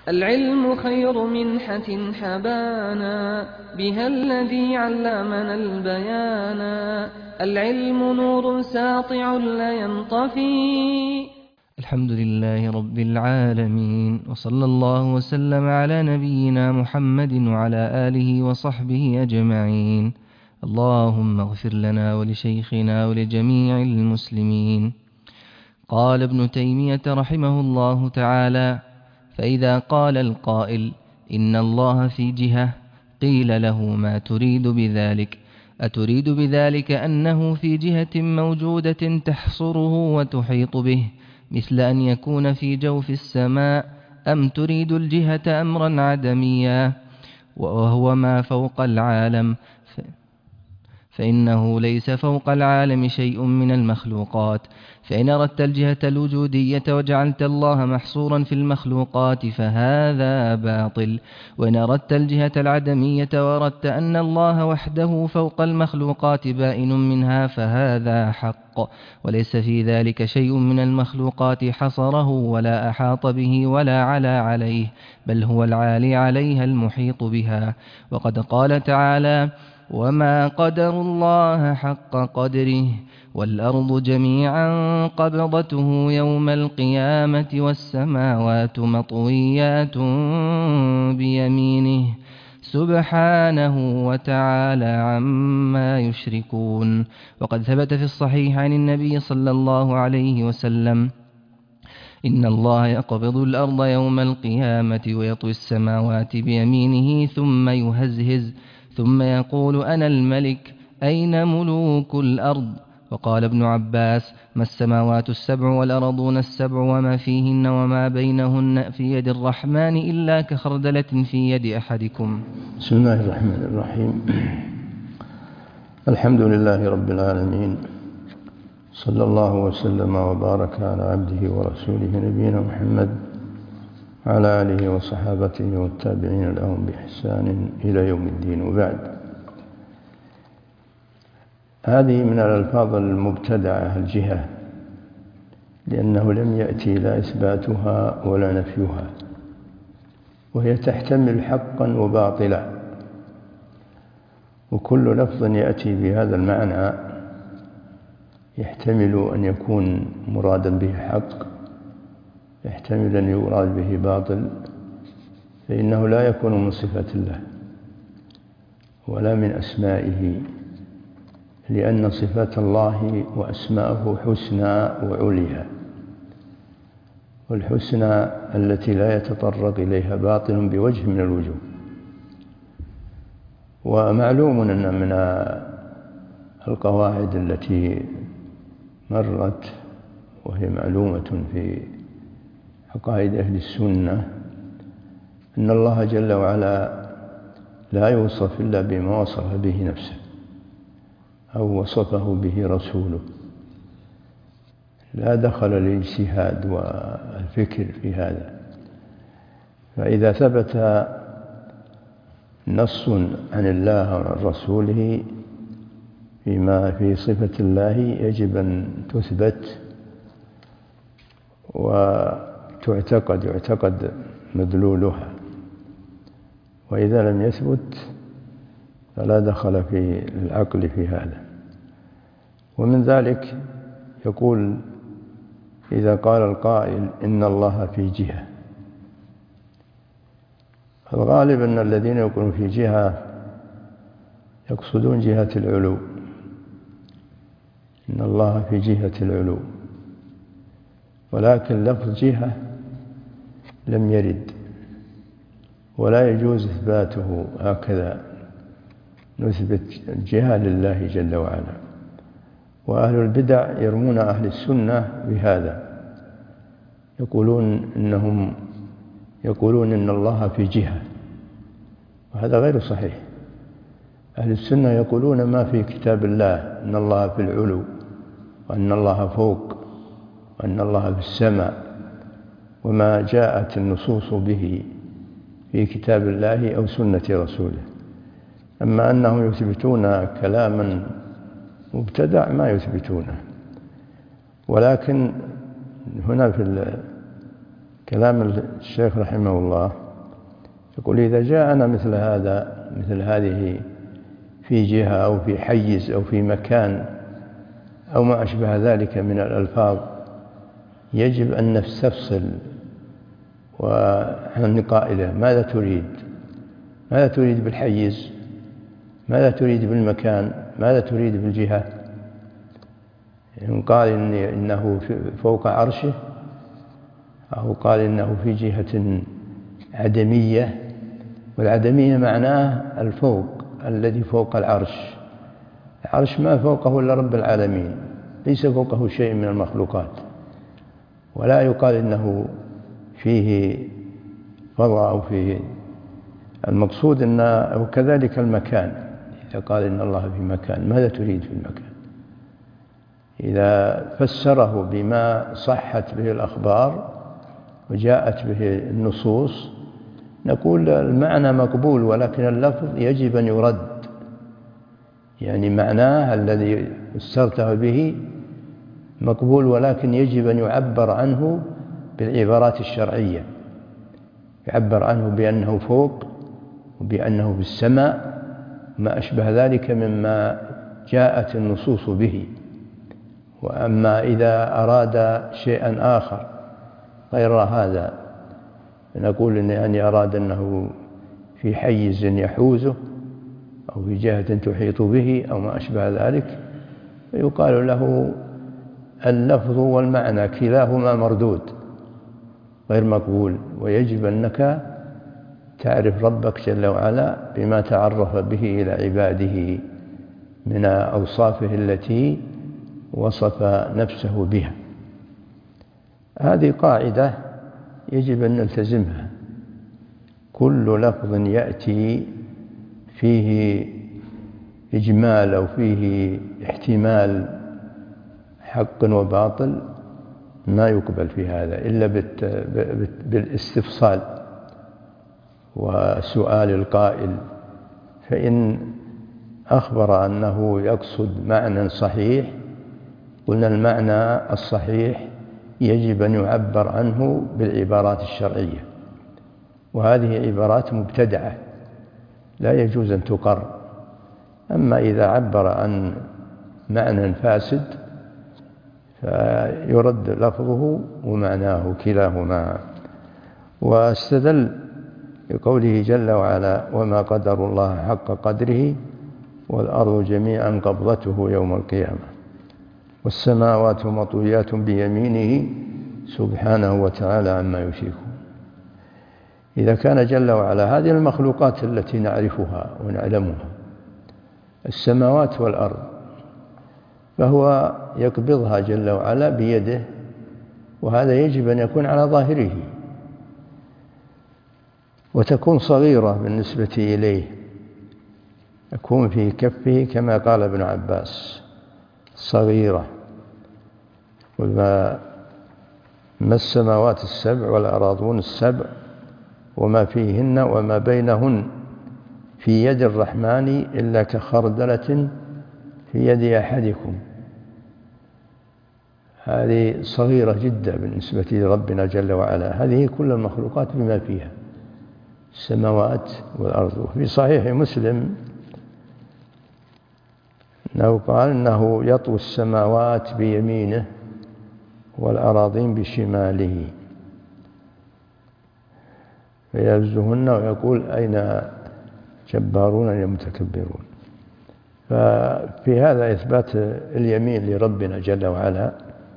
العلم خير منحة حبانا بها الذي علمنا البيانا. العلم نور ساطع لا ينطفي. الحمد لله رب العالمين، وصلى الله وسلم على نبينا محمد وعلى آله وصحبه أجمعين. اللهم اغفر لنا ولشيخنا ولجميع المسلمين. قال ابن تيمية رحمه الله تعالى: فإذا قال القائل إن الله في جهة، قيل له: ما تريد بذلك؟ أتريد بذلك أنه في جهة موجودة تحصره وتحيط به، مثل أن يكون في جوف السماء، أم تريد الجهة أمرا عدميا وهو ما فوق العالم؟ فإنه ليس فوق العالم شيء من المخلوقات. فإن أردت الجهة الوجودية وجعلت الله محصورا في المخلوقات فهذا باطل، وإن أردت الجهة العدمية وأردت أن الله وحده فوق المخلوقات بائن منها فهذا حق، وليس في ذلك شيء من المخلوقات حصره ولا أحاط به ولا علا عليه، بل هو العالي عليها المحيط بها. وقد قال تعالى: وما قدروا الله حق قدره والأرض جميعا قبضته يوم القيامة والسماوات مطويات بيمينه سبحانه وتعالى عما يشركون. وقد ثبت في الصحيح عن النبي صلى الله عليه وسلم: إن الله يقبض الأرض يوم القيامة ويطوي السماوات بيمينه ثم يهزهز ثم يقول: أنا الملك، أين ملوك الأرض؟ وقال ابن عباس: ما السماوات السبع والأرضون السبع وما فيهن وما بينهن في يد الرحمن إلا كخردلة في يد أحدكم. بسم الله الرحمن الرحيم. الحمد لله رب العالمين، صلى الله وسلم وبارك على عبده ورسوله نبينا محمد وعلى آله وصحابته والتابعين لهم بإحسان إلى يوم الدين. وبعد، هذه من الألفاظ المبتدعة الجهة، لأنه لم يأتي لا إثباتها ولا نفيها، وهي تحتمل حقا وباطلا، وكل لفظ يأتي بهذا المعنى يحتمل أن يكون مرادا به حق، يحتمل أن يراد به باطل، فإنه لا يكون من صفة الله ولا من أسمائه، لأن صفات الله وأسماءه حسنى وعليا، والحسنى التي لا يتطرق إليها باطل بوجه من الوجوه. ومعلوم أن من القواعد التي مرت وهي معلومة في عقائد أهل السنة أن الله جل وعلا لا يوصف إلا بما وصف به نفسه أو وصفه به رسوله، لا دخل للاجتهاد والفكر في هذا. فإذا ثبت نص عن الله وعن رسوله فيما في صفة الله يجب أن تثبت يعتقد مدلولها، وإذا لم يثبت فلا دخل في العقل في هذا. ومن ذلك يقول: إذا قال القائل إن الله في جهة، الغالب أن الذين يقولون في جهة يقصدون جهة العلو، إن الله في جهة العلو، ولكن لفظ جهة لم يرد ولا يجوز إثباته هكذا، نثبت الجهة لله جل وعلا. وأهل البدع يرمون أهل السنة بهذا، يقولون إن الله في جهة، وهذا غير صحيح. أهل السنة يقولون ما في كتاب الله، أن الله في العلو وأن الله فوق وأن الله في السماء، وما جاءت النصوص به في كتاب الله أو سنة رسوله. أما أنهم يثبتون كلاما مبتدع ما يثبتونه. ولكن هنا في كلام الشيخ رحمه الله يقول: إذا جاءنا مثل هذه في جهة أو في حيز أو في مكان أو ما أشبه ذلك من الألفاظ، يجب أن نستفصل عن قائله: ماذا تريد؟ ماذا تريد بالحيز؟ ماذا تريد بالمكان؟ ماذا تريد بالجهة؟ إن قال إنه فوق عرشه، أو قال إنه في جهة عدمية، والعدمية معناه الفوق الذي فوق العرش. العرش ما فوقه إلا رب العالمين، ليس فوقه شيء من المخلوقات، ولا يقال إنه فيه فضاء أو فيه. المقصود أنه كذلك المكان. إذا قال إن الله في مكان، ماذا تريد في المكان؟ إذا فسره بما صحت به الأخبار وجاءت به النصوص نقول المعنى مقبول، ولكن اللفظ يجب أن يرد. يعني معناه الذي فسرته به مقبول، ولكن يجب أن يعبر عنه بالعبارات الشرعية، يعبر عنه بأنه فوق وبأنه في السماء ما أشبه ذلك مما جاءت النصوص به. وأما إذا أراد شيئا آخر غير هذا، نقول إني أراد أنه في حيز يحوزه أو في جهة تحيط به أو ما أشبه ذلك، فيقال له اللفظ والمعنى كلاهما مردود غير مقبول. ويجب أنك تعرف ربك جل وعلا بما تعرف به إلى عباده من أوصافه التي وصف نفسه بها. هذه قاعدة يجب أن نلتزمها. كل لفظ يأتي فيه إجمال أو فيه احتمال حق وباطل ما يقبل في هذا إلا بالاستفصال وسؤال القائل. فإن أخبر أنه يقصد معنى صحيح، قلنا المعنى الصحيح يجب أن يعبر عنه بالعبارات الشرعية، وهذه عبارات مبتدعة لا يجوز أن تقر. أما إذا عبر عن معنى فاسد فيرد لفظه ومعناه كلاهما. واستدل بقوله جل وعلا: وما قدر الله حق قدره والأرض جميعا قبضته يوم القيامة والسماوات مطويات بيمينه سبحانه وتعالى عما يشركون. إذا كان جل وعلا هذه المخلوقات التي نعرفها ونعلمها، السماوات والأرض، فهو يقبضها جل وعلا بيده، وهذا يجب أن يكون على ظاهره، وتكون صغيرة بالنسبة إليه، يكون في كفه كما قال ابن عباس صغيرة. ما السماوات السبع والأراضون السبع وما فيهن وما بينهن في يد الرحمن إلا كخردلة في يد أحدكم. هذه صغيرة جدا بالنسبة لربنا جل وعلا. هذه كل المخلوقات بما فيها السماوات والأرض. في صحيح مسلم أنه قال إنه يطوي السماوات بيمينه والأراضين بشماله فيهزهن ويقول: أين جبارون المتكبرون. ففي هذا إثبات اليمين لربنا جل وعلا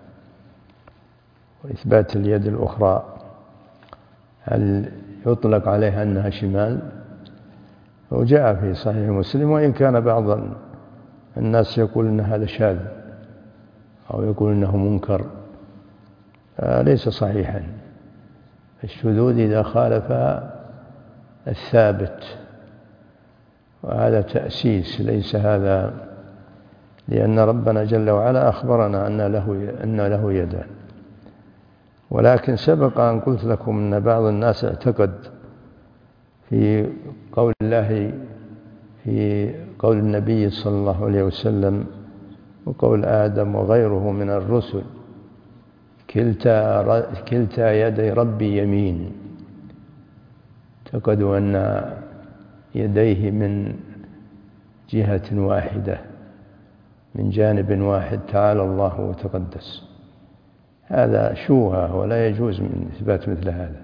وإثبات اليد الأخرى. هل يطلق عليها أنها شمال؟ وجاء في صحيح مسلم، وإن كان بعض الناس يقول أن هذا شاذ أو يقول أنه منكر، ليس صحيحا. الشذوذ إذا خالف الثابت، وهذا تأسيس ليس هذا، لأن ربنا جل وعلا أخبرنا أن له يدان. ولكن سبق أن قلت لكم أن بعض الناس اعتقد في قول الله، في قول النبي صلى الله عليه وسلم وقول آدم وغيره من الرسل كلتا يدي ربي يمين. اعتقد أن يديه من جهة واحدة، من جانب واحد، تعالى الله وتقدس. هذا شوهة ولا يجوز من إثبات مثل هذا.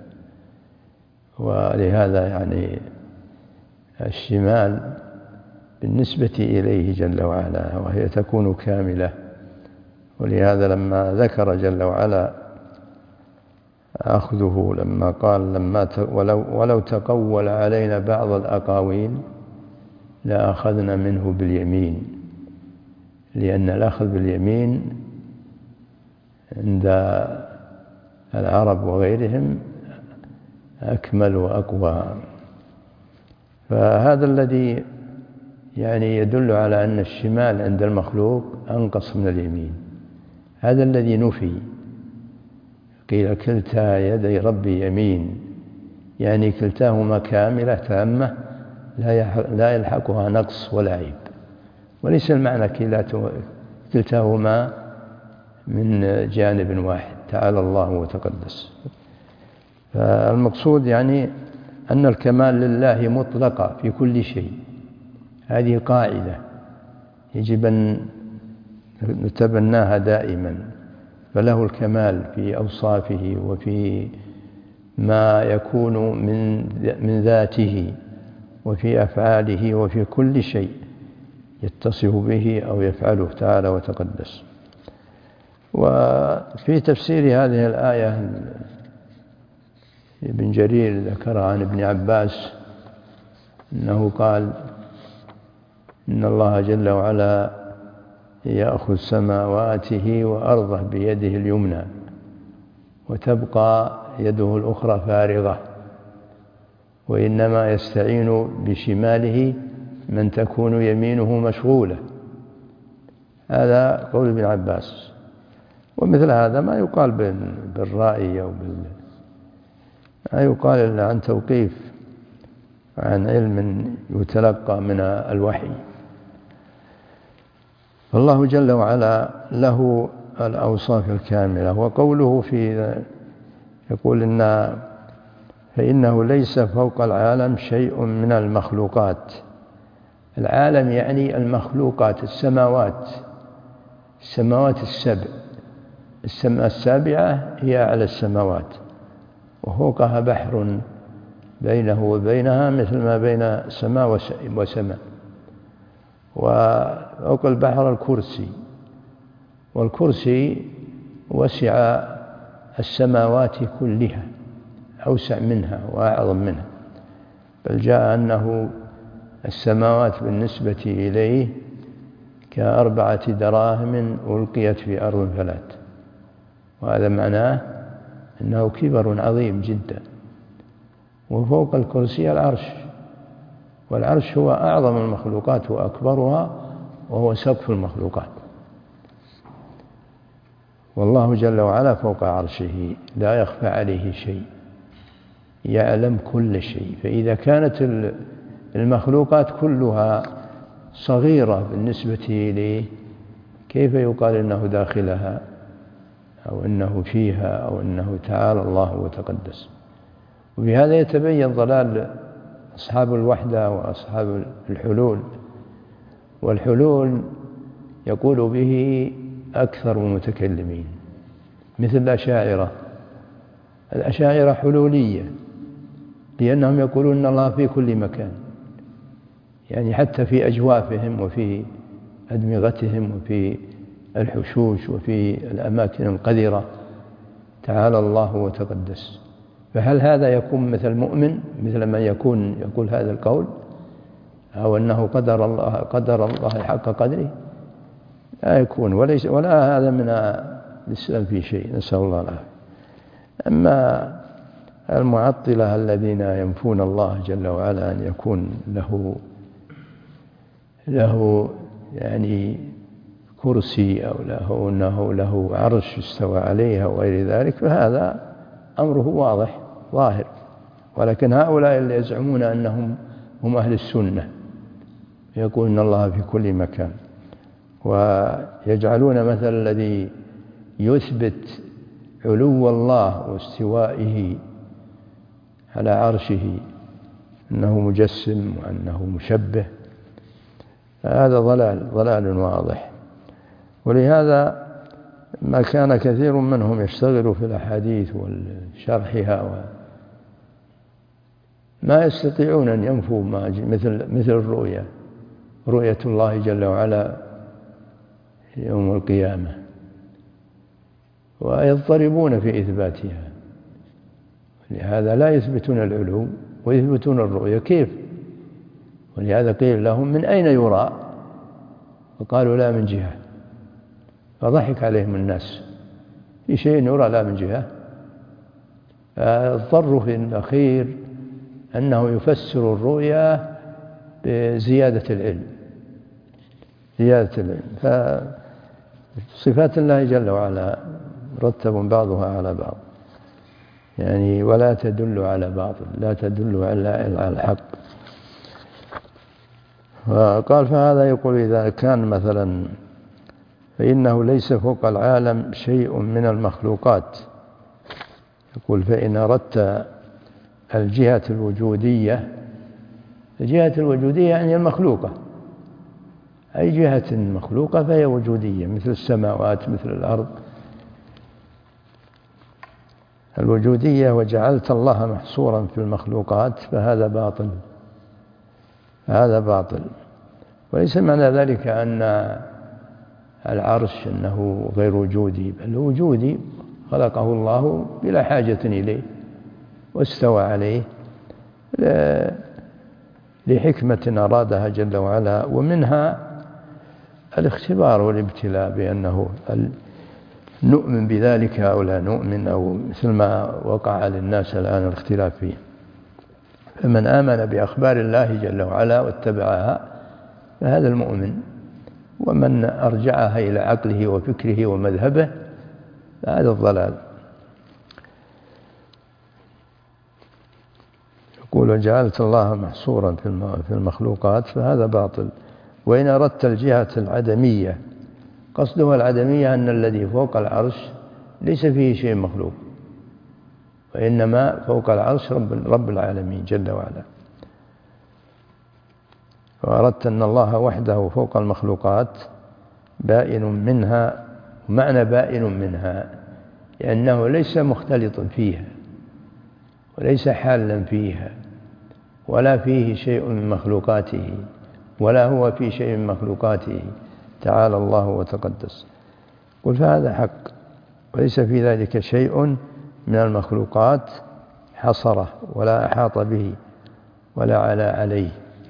ولهذا يعني الشمال بالنسبة إليه جل وعلا وهي تكون كاملة. ولهذا لما ذكر جل وعلا أخذه لما قال ولو تقول علينا بعض الأقاويل لأخذنا منه باليمين، لأن الأخذ باليمين عند العرب وغيرهم أكمل وأقوى. فهذا الذي يعني يدل على أن الشمال عند المخلوق أنقص من اليمين. هذا الذي نفي. قيل كلتا يدي ربي يمين، يعني كلتاهما كاملة تامة لا يلحقها نقص ولا عيب. وليس المعنى كلتاهما من جانب واحد، تعالى الله وتقدس. فالمقصود يعني أن الكمال لله مطلقا في كل شيء. هذه قاعدة يجب أن نتبناها دائما. فله الكمال في أوصافه وفي ما يكون من ذاته وفي أفعاله وفي كل شيء يتصف به أو يفعله تعالى وتقدس. وفي تفسير هذه الآية ابن جرير ذكر عن ابن عباس أنه قال إن الله جل وعلا يأخذ سماواته وأرضه بيده اليمنى وتبقى يده الأخرى فارغة، وإنما يستعين بشماله من تكون يمينه مشغولة. هذا قول ابن عباس. ومثل هذا ما يقال بالرأي أو ما يقال إلا عن توقيف، عن علم يتلقى من الوحي. فالله جل وعلا له الأوصاف الكاملة. وقوله يقول فإنه ليس فوق العالم شيء من المخلوقات. العالم يعني المخلوقات، السماوات السبع. السماء السابعة هي على السماوات، وفوقها بحر بينه وبينها مثل ما بين سماء وسماء. وفوق البحر الكرسي، والكرسي وسع السماوات كلها، أوسع منها وأعظم منها. بل جاء أنه السماوات بالنسبة إليه ك4 دراهم ألقيت في أرض فلات. وهذا معناه أنه كبر عظيم جدا. وفوق الكرسي العرش، والعرش هو أعظم المخلوقات وأكبرها، وهو سقف المخلوقات. والله جل وعلا فوق عرشه لا يخفى عليه شيء، يعلم كل شيء. فإذا كانت المخلوقات كلها صغيرة بالنسبة إليه، كيف يقال إنه داخلها أو إنه فيها أو إنه تعالى الله وتقدس؟ وبهذا يتبين ضلال أصحاب الوحدة وأصحاب الحلول. والحلول يقول به أكثر المتكلمين مثل الأشاعرة حلولية، لأنهم يقولون أن الله في كل مكان، يعني حتى في أجوافهم وفي أدمغتهم وفي الحشوش وفي الأماكن القذرة، تعالى الله وتقدس. فهل هذا يكون مثل المؤمن، مثل من يقول هذا القول، أو أنه قدر الله حق قدره؟ لا يكون، ولا هذا من الإسلام في شيء، نسأل الله العافية. أما المعطلة الذين ينفون الله جل وعلا أن يكون له يعني كرسي أو أنه له عرش استوى عليه أو غير ذلك، فهذا أمره واضح ظاهر. ولكن هؤلاء اللي يزعمون أنهم هم أهل السنة يقول إن الله في كل مكان، ويجعلون مثل الذي يثبت علو الله واستوائه على عرشه أنه مجسم وأنه مشبه، هذا ضلال واضح. ولهذا ما كان كثير منهم يشتغلوا في الأحاديث وشرحها ما يستطيعون أن ينفوا مثل رؤية الله جل وعلا يوم القيامة، ويضطربون في إثباتها. لهذا لا يثبتون العلو ويثبتون الرؤية، كيف؟ ولهذا قيل لهم من أين يرى؟ فقالوا لا من جهة، فضحك عليهم الناس، في شيء يرى لا من جهة؟ فاضطروا في الأخير أنه يفسر الرؤيا بزيادة العلم، فصفات الله جل وعلا مرتب بعضها على بعض، يعني ولا تدل على باطل، لا تدل على الحق. وقال فهذا يقول إذا كان مثلا فإنه ليس فوق العالم شيء من المخلوقات. يقول فإن أردت الجهة الوجودية، الجهة الوجودية يعني المخلوقة، أي جهة مخلوقة فهي وجودية، مثل السماوات مثل الأرض الوجودية. وجعلت الله محصورا في المخلوقات فهذا باطل، هذا باطل. وليس معنى ذلك أن العرش أنه غير وجودي، بل وجودي، خلقه الله بلا حاجة إليه واستوى عليه لحكمة أرادها جل وعلا، ومنها الاختبار والابتلاء، بأنه نؤمن بذلك أو لا نؤمن، أو مثل ما وقع للناس الآن الاختلاف فيه. فمن آمن بأخبار الله جل وعلا واتبعها فهذا المؤمن، ومن أرجعها إلى عقله وفكره ومذهبه فهذا الضلال. يقول وجعلت الله محصورا في المخلوقات فهذا باطل. وإن أردت الجهة العدمية، قصده العدمية أن الذي فوق العرش ليس فيه شيء مخلوق، وإنما فوق العرش رب العالمين جل وعلا. وأردت أن الله وحده فوق المخلوقات بائن منها، معنى بائن منها لأنه ليس مختلطا فيها وليس حالا فيها، ولا فيه شيء من مخلوقاته، ولا هو في شيء من مخلوقاته، تعالى الله وتقدس. قل فهذا حق، وليس في ذلك شيء من المخلوقات حصره ولا أحاط به ولا عليه.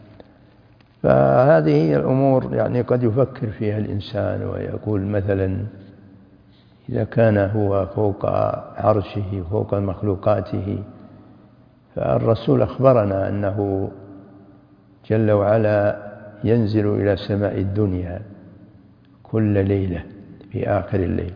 فهذه الأمور يعني قد يفكر فيها الإنسان ويقول مثلا إذا كان هو فوق عرشه فوق مخلوقاته، فالرسول أخبرنا أنه جل وعلا ينزل إلى سماء الدنيا كل ليلة في آخر الليل،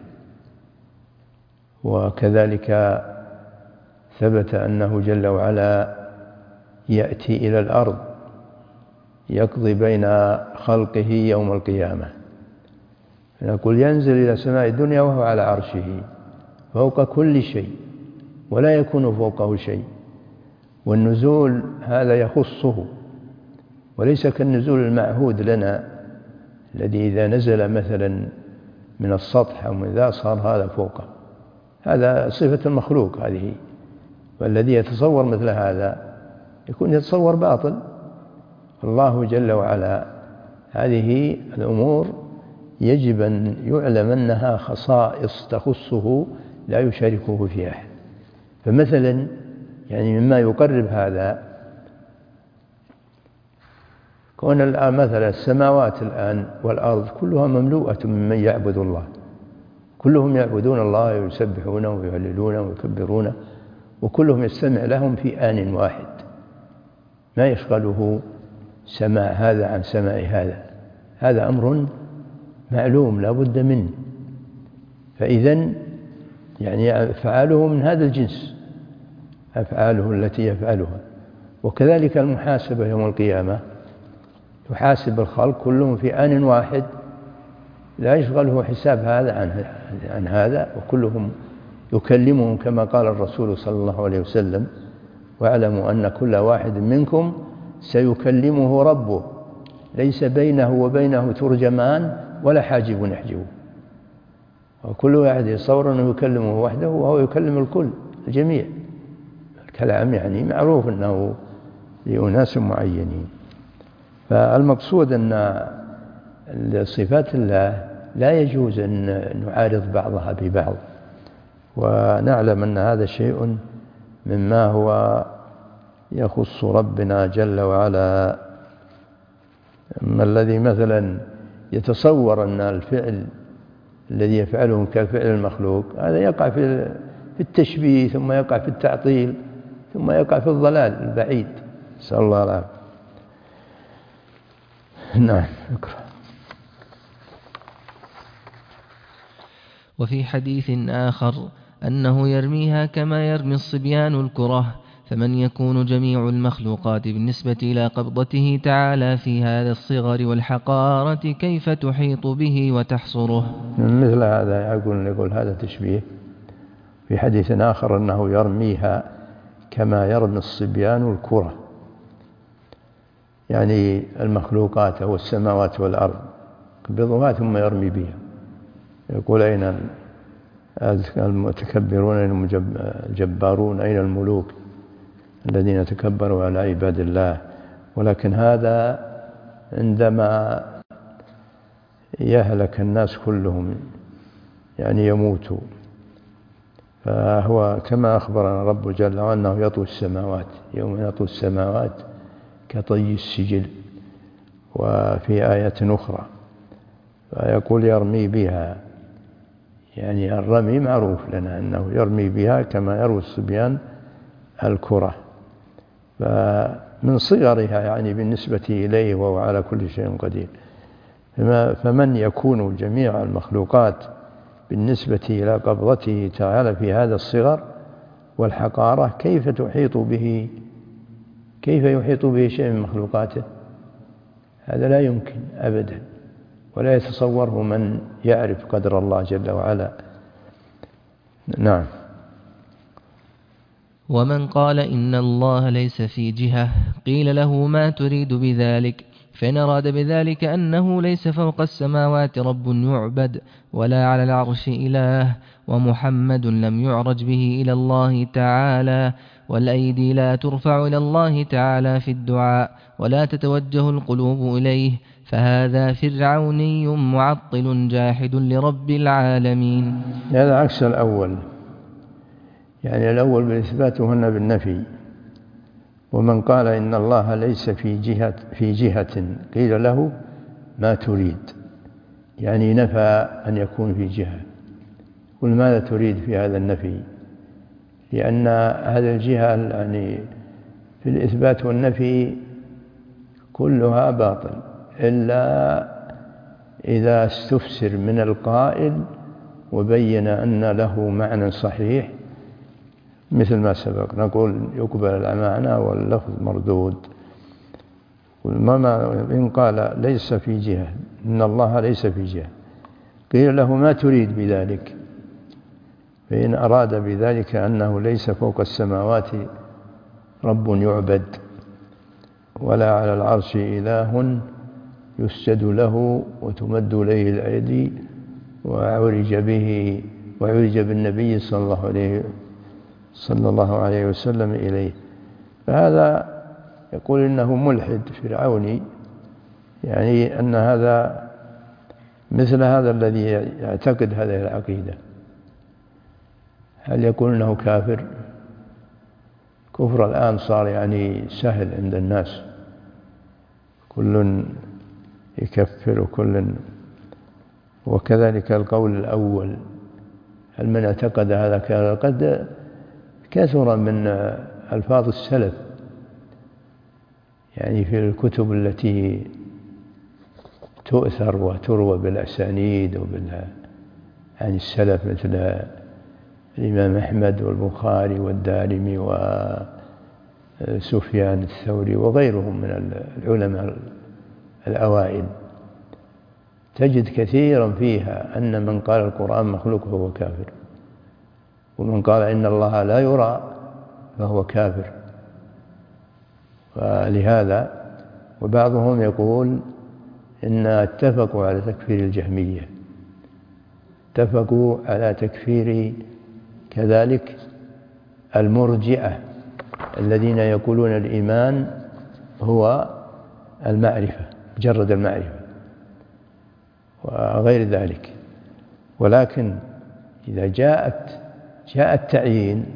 وكذلك ثبت أنه جل وعلا يأتي إلى الأرض يقضي بين خلقه يوم القيامة. نقول ينزل إلى سماء الدنيا وهو على عرشه فوق كل شيء، ولا يكون فوقه شيء، والنزول هذا يخصه، وليس كالنزول المعهود لنا الذي إذا نزل مثلا من السطح أو من ذا صار هذا فوقه، هذا صفة المخلوق هذه. والذي يتصور مثل هذا يكون يتصور باطل. الله جل وعلا هذه الأمور يجب أن يعلم أنها خصائص تخصه لا يشاركه في أحد. فمثلا يعني مما يقرب هذا كون الآن مثلا السماوات الآن والأرض كلها مملوءة ممن يعبد الله، كلهم يعبدون الله ويسبحونه ويهللونه ويكبرونه، وكلهم يستمع لهم في آن واحد، ما يشغله سماع هذا عن سماع هذا، هذا أمر معلوم لا بد منه. فإذن يعني أفعاله من هذا الجنس، أفعاله التي يفعلها. وكذلك المحاسبة يوم القيامة، يحاسب الخلق كلهم في آن واحد، لا يشغله حساب هذا عن هذا، وكلهم يكلمهم كما قال الرسول صلى الله عليه وسلم: واعلموا أن كل واحد منكم سيكلمه ربه ليس بينه وبينه ترجمان ولا حاجب يحجبه. وكل واحد يتصور أنه يكلمه وحده وهو يكلم الكل الجميع. الكلام يعني معروف أنه لأناس معينين. فالمقصود أن صفات الله لا يجوز أن نعارض بعضها ببعض، ونعلم أن هذا شيء مما هو يخص ربنا جل وعلا. أما الذي مثلا يتصور أن الفعل الذي يفعله كفعل المخلوق، هذا يقع في التشبيه، ثم يقع في التعطيل، ثم يقع في الضلال البعيد، نسأل الله العافية. نعم، اقرأ. وفي حديث آخر أنه يرميها كما يرمي الصبيان الكرة، فمن يكون جميع المخلوقات بالنسبة إلى قبضته تعالى في هذا الصغر والحقارة كيف تحيط به وتحصره؟ مثل هذا يقول هذا تشبيه. في حديث آخر أنه يرميها كما يرمي الصبيان الكرة، يعني المخلوقات أو السماوات والأرض قبضها ثم يرمي بها. يقول: أين المتكبرون، أين الجبارون، أين الملوك الذين تكبروا على عباد الله؟ ولكن هذا عندما يهلك الناس كلهم، يعني يموتوا، فهو كما أخبرنا رب جل وعلا أنه يطوي السماوات، يوم يطوي السماوات كطي السجل. وفي آية أخرى فيقول يرمي بها، يعني الرمي معروف لنا أنه يرمي بها كما يروي الصبيان الكرة، فمن صغرها يعني بالنسبة إليه وهو على كل شيء قدير. فمن يكون جميع المخلوقات بالنسبة إلى قبضته تعالى في هذا الصغر والحقارة كيف تحيط به؟ كيف يحيط به شيء من مخلوقاته؟ هذا لا يمكن أبدا، ولا يتصوره من يعرف قدر الله جل وعلا. نعم. ومن قال إن الله ليس في جهة قيل له: ما تريد بذلك؟ فإن أراد بذلك أنه ليس فوق السماوات رب يعبد ولا على العرش إله، ومحمد لم يعرج به إلى الله تعالى، والأيدي لا ترفع إلى الله تعالى في الدعاء ولا تتوجه القلوب إليه، فهذا فرعوني معطل جاحد لرب العالمين. هذا عكس الأول، يعني الأول بالإثبات وهنا بالنفي. ومن قال إن الله ليس في جهة قيل له: ما تريد؟ يعني نفى أن يكون في جهة. قل: ماذا تريد في هذا النفي؟ لأن هذه الجهة يعني في الإثبات والنفي كلها باطل، إلا إذا استفسر من القائل وبين أن له معنى صحيح، مثل ما سبق نقول يقبل المعنى واللفظ مردود. إن قال ليس في جهة، إن الله ليس في جهة، قيل له: ما تريد بذلك؟ فإن أراد بذلك أنه ليس فوق السماوات رب يعبد ولا على العرش إله يسجد له وتمد إليه الأيدي وعرج بالنبي صلى الله عليه وسلم إليه، فهذا يقول إنه ملحد فرعوني، يعني أن هذا مثل هذا الذي يعتقد هذه العقيدة. هل يقول إنه كافر؟ كفر الآن صار يعني سهل عند الناس، كل يكفر وكل. وكذلك القول الأول، هل من اعتقد هذا كان قد كثر من ألفاظ السلف، يعني في الكتب التي تؤثر وتروى بالأسانيد عن السلف، مثل الإمام أحمد والبخاري والدارمي وسفيان الثوري وغيرهم من العلماء الأوائل، تجد كثيرا فيها أن من قال القرآن مخلوق فهو كافر. ومن قال إن الله لا يرى فهو كافر. ولهذا وبعضهم يقول إن اتفقوا على تكفير الجهمية، اتفقوا على تكفير كذلك المرجئة الذين يقولون الإيمان هو المعرفة، مجرد المعرفة وغير ذلك. ولكن إذا جاء التعيين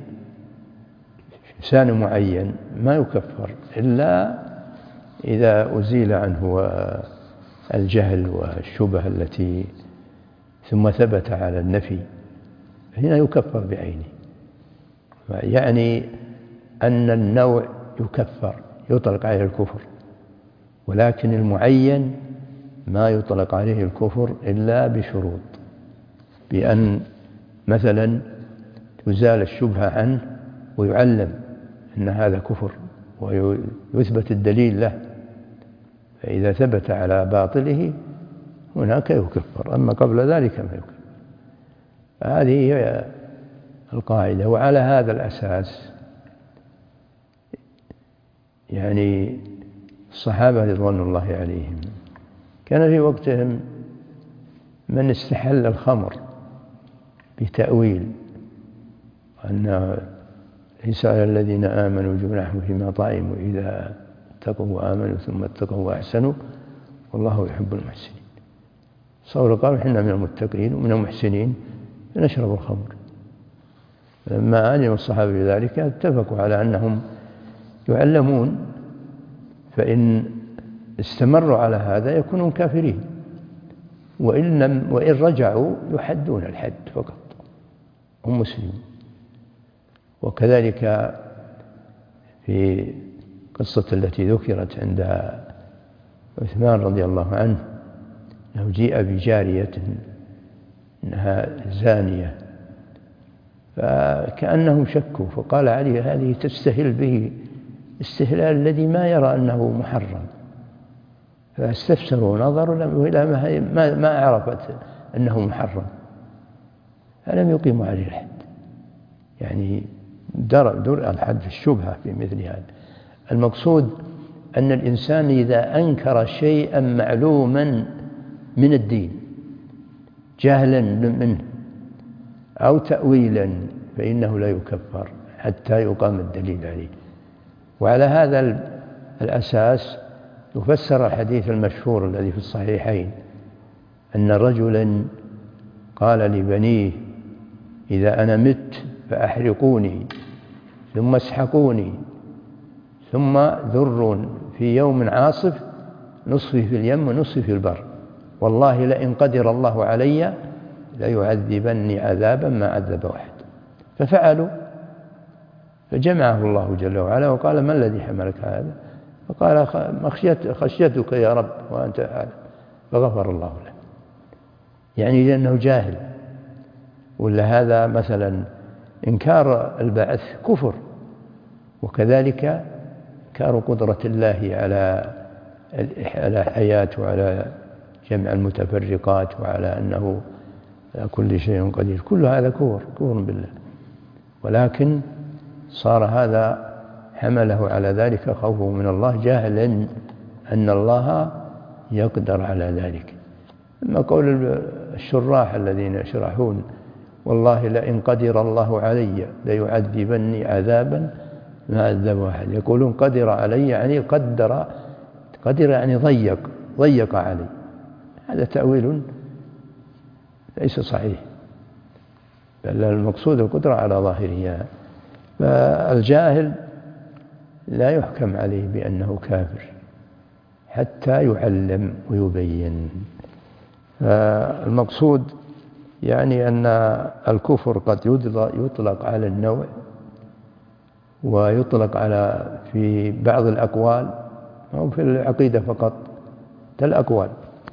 إنسان معين ما يكفر إلا إذا أزيل عنه الجهل والشبه التي ثم ثبت على النفي، هنا يكفر بعينه. يعني أن النوع يكفر، يطلق عليه الكفر، ولكن المعين ما يطلق عليه الكفر إلا بشروط، بأن مثلا تزال الشبهة عنه ويعلم أن هذا كفر ويثبت الدليل له، فإذا ثبت على باطله هناك يكفر، أما قبل ذلك ما يكفر. هذه هي القاعدة. وعلى هذا الأساس يعني الصحابة رضوان الله عليهم كان في وقتهم من استحل الخمر بتأويل أن ليس على الذين آمنوا جناح فيما طعموا إذا اتقوا وآمنوا ثم اتقوا وأحسنوا والله يحب المحسنين. صور قالوا إحنا من المتقين ومن المحسنين نشرب الخمر. لما علم الصحابة بذلك اتفقوا على أنهم يعلمون، فإن استمروا على هذا يكونون كافرين، وإن رجعوا يحدون الحد فقط، هم مسلمون. وكذلك في قصة التي ذكرت عند عثمان رضي الله عنه أنه جيء بجارية إنها زانية، فكأنهم شكوا، فقال علي هذه تستهل به استهلال الذي ما يرى أنه محرم، فاستفسروا ونظروا إلى ما عرفت أنه محرم، فلم يقيموا عليه الحد. يعني درء الحد في الشبهة في مثل هذا. المقصود أن الإنسان إذا أنكر شيئا معلوما من الدين جهلا منه أو تأويلا فإنه لا يكفر حتى يقام الدليل عليه. وعلى هذا الأساس يفسر الحديث المشهور الذي في الصحيحين أن رجلا قال لبنيه إذا أنا مت فأحرقوني ثم اسحقوني ثم ذرون في يوم عاصف نصفي في اليم ونصفي في البر، والله لئن قدر الله علي ليعذبني عذابا ما عذب أحد. ففعلوا، فجمعه الله جل وعلا وقال ما الذي حملك هذا؟ فقال خشيتك يا رب وأنت أعلم، فغفر الله له. يعني لأنه جاهل. ولا هذا مثلا إنكار البعث كفر، وكذلك إنكار قدرة الله على الحياة وعلى جمع المتفرقات وعلى أنه على كل شيء قدير، كل هذا كفر بالله. ولكن صار هذا حمله على ذلك خوفه من الله جاهلا أن الله يقدر على ذلك. أما قول الشراح الذين يشرحون والله لئن قدر الله علي ليعذبني عذابا ما عذب أحد، يقولون قدر علي يعني قدر يعني ضيق علي، هذا تأويل ليس صحيح، بل المقصود القدرة على ظاهرها. فالجاهل لا يحكم عليه بأنه كافر حتى يعلم ويبين. فالمقصود يعني أن الكفر قد يطلق على النوع ويطلق على في بعض الأقوال، أو في العقيدة فقط الأقوال،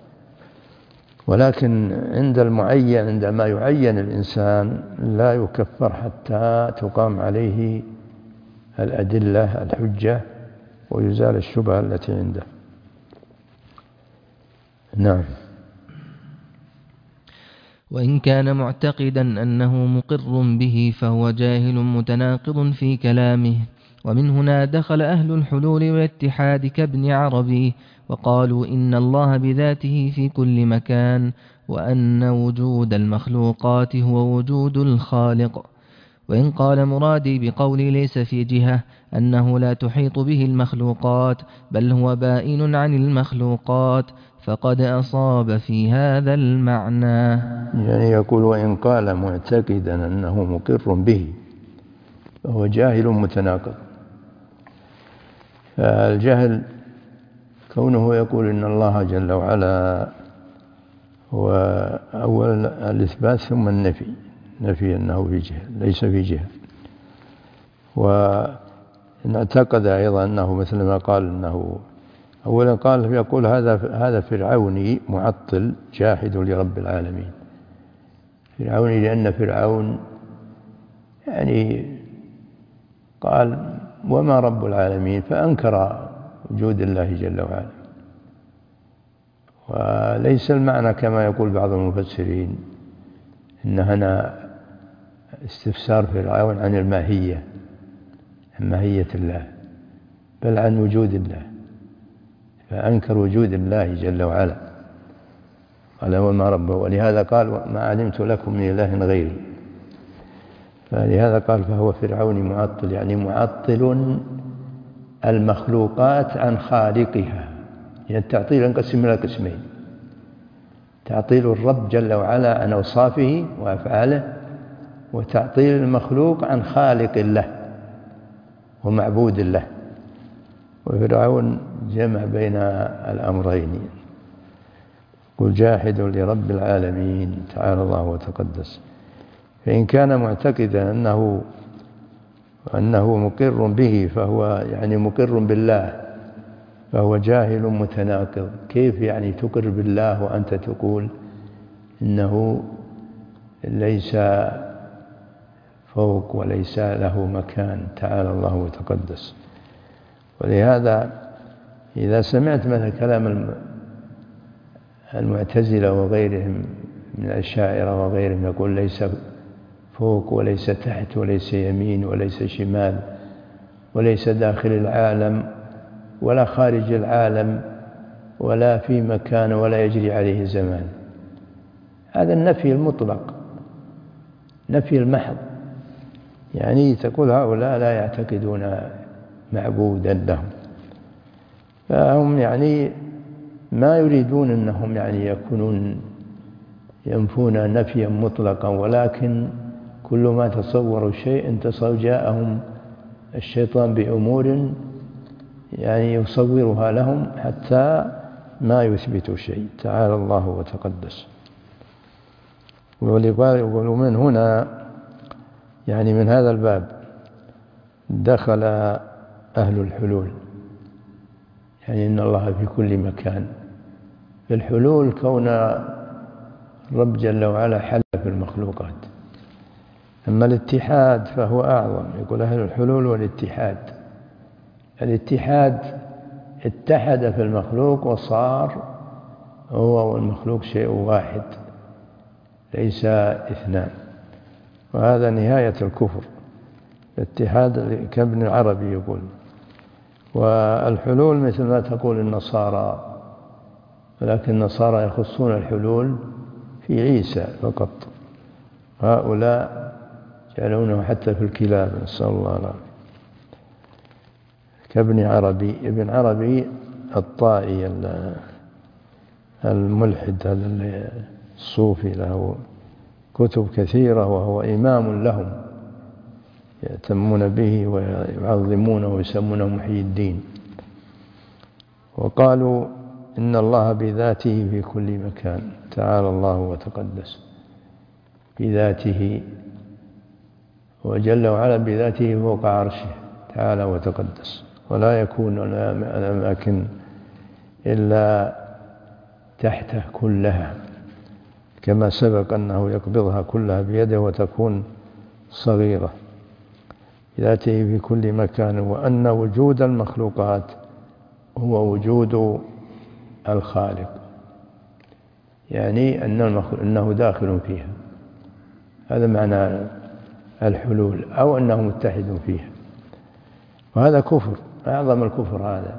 ولكن عند المعين عندما يعين الإنسان لا يكفر حتى تقام عليه الأدلة الحجة ويزال الشبهة التي عنده. نعم. وإن كان معتقدا أنه مقر به فهو جاهل متناقض في كلامه. ومن هنا دخل أهل الحلول والاتحاد كابن عربي وقالوا إن الله بذاته في كل مكان، وأن وجود المخلوقات هو وجود الخالق. وإن قال مرادي بقولي ليس في جهة أنه لا تحيط به المخلوقات بل هو بائن عن المخلوقات فقد أصاب في هذا المعنى. يعني يقول وإن قال معتقدا أنه مقر به فهو جاهل متناقض. فالجهل كونه يقول إن الله جل وعلا هو أول الإثبات ثم النفي، نفي أنه في جهة ليس في جهة. وإن اعتقد أيضا أنه مثل ما قال أنه أولا قال يقول هذا فرعوني معطل جاحد لرب العالمين. فرعوني لأن فرعون يعني قال وما رب العالمين فأنكر وجود الله جل وعلا. وليس المعنى كما يقول بعض المفسرين إن هنا استفسار فرعون عن الماهية، عن ماهية الله، بل عن وجود الله، فأنكر وجود الله جل وعلا قال وما ربه. ولهذا قال ما علمت لكم من إله غيري. فلهذا قال فهو فرعوني معطل، يعني معطل المخلوقات عن خالقها. يعني التعطيل ينقسم إلى قسمين: تعطيل الرب جل وعلا عن أوصافه وأفعاله، وتعطيل المخلوق عن خالق له ومعبود له. وفرعون جمع بين الأمرين. قل جاحد لرب العالمين تعالى الله وتقدس. فإن كان معتقدا أنه مقر به فهو يعني مقر بالله، فهو جاهل متناقض. كيف يعني تقر بالله وأنت تقول إنه ليس فوق وليس له مكان تعالى الله وتقدس؟ ولهذا إذا سمعت مثل كلام المعتزلة وغيرهم من الأشاعرة وغيرهم يقول ليس فوق وليس تحت وليس يمين وليس شمال وليس داخل العالم ولا خارج العالم ولا في مكان ولا يجري عليه زمان، هذا النفي المطلق، نفي المحض. يعني تقول هؤلاء لا يعتقدون معبودا لهم، فهم يعني ما يريدون أنهم يعني يكونون ينفون نفيا مطلقا، ولكن كل ما تصوروا شيء جاءهم الشيطان بأمور يعني يصورها لهم حتى ما يثبتوا شيء تعالى الله وتقدس. ومن هنا يعني من هذا الباب دخل أهل الحلول، يعني إن الله في كل مكان. في الحلول كون الرب جل وعلا حل في المخلوقات. أما الاتحاد فهو أعظم، يقول أهل الحلول والاتحاد. الاتحاد اتحد في المخلوق وصار هو والمخلوق شيء واحد ليس اثنان، وهذا نهاية الكفر. الاتحاد كابن عربي يقول. والحلول مثل ما تقول النصارى، ولكن النصارى يخصون الحلول في عيسى فقط، هؤلاء يجعلونه حتى في الكلاب، نسأل الله العافية. كابن عربي، ابن عربي الطائي الملحد هذا الصوفي، له كتب كثيرة وهو إمام لهم يهتمون به ويعظمونه ويسمونه محيي الدين. وقالوا إن الله بذاته في كل مكان تعالى الله وتقدس، بذاته وجل وعلا بذاته فوق عرشه تعالى وتقدس، ولا يكون الأماكن إلا تحته كلها، كما سبق أنه يقبضها كلها بيده وتكون صغيرة. بذاته في كل مكان، وأن وجود المخلوقات هو وجود الخالق. يعني أنه داخل فيها، هذا معنى الحلول، أو أنه متحد فيها، وهذا كفر، أعظم الكفر هذا.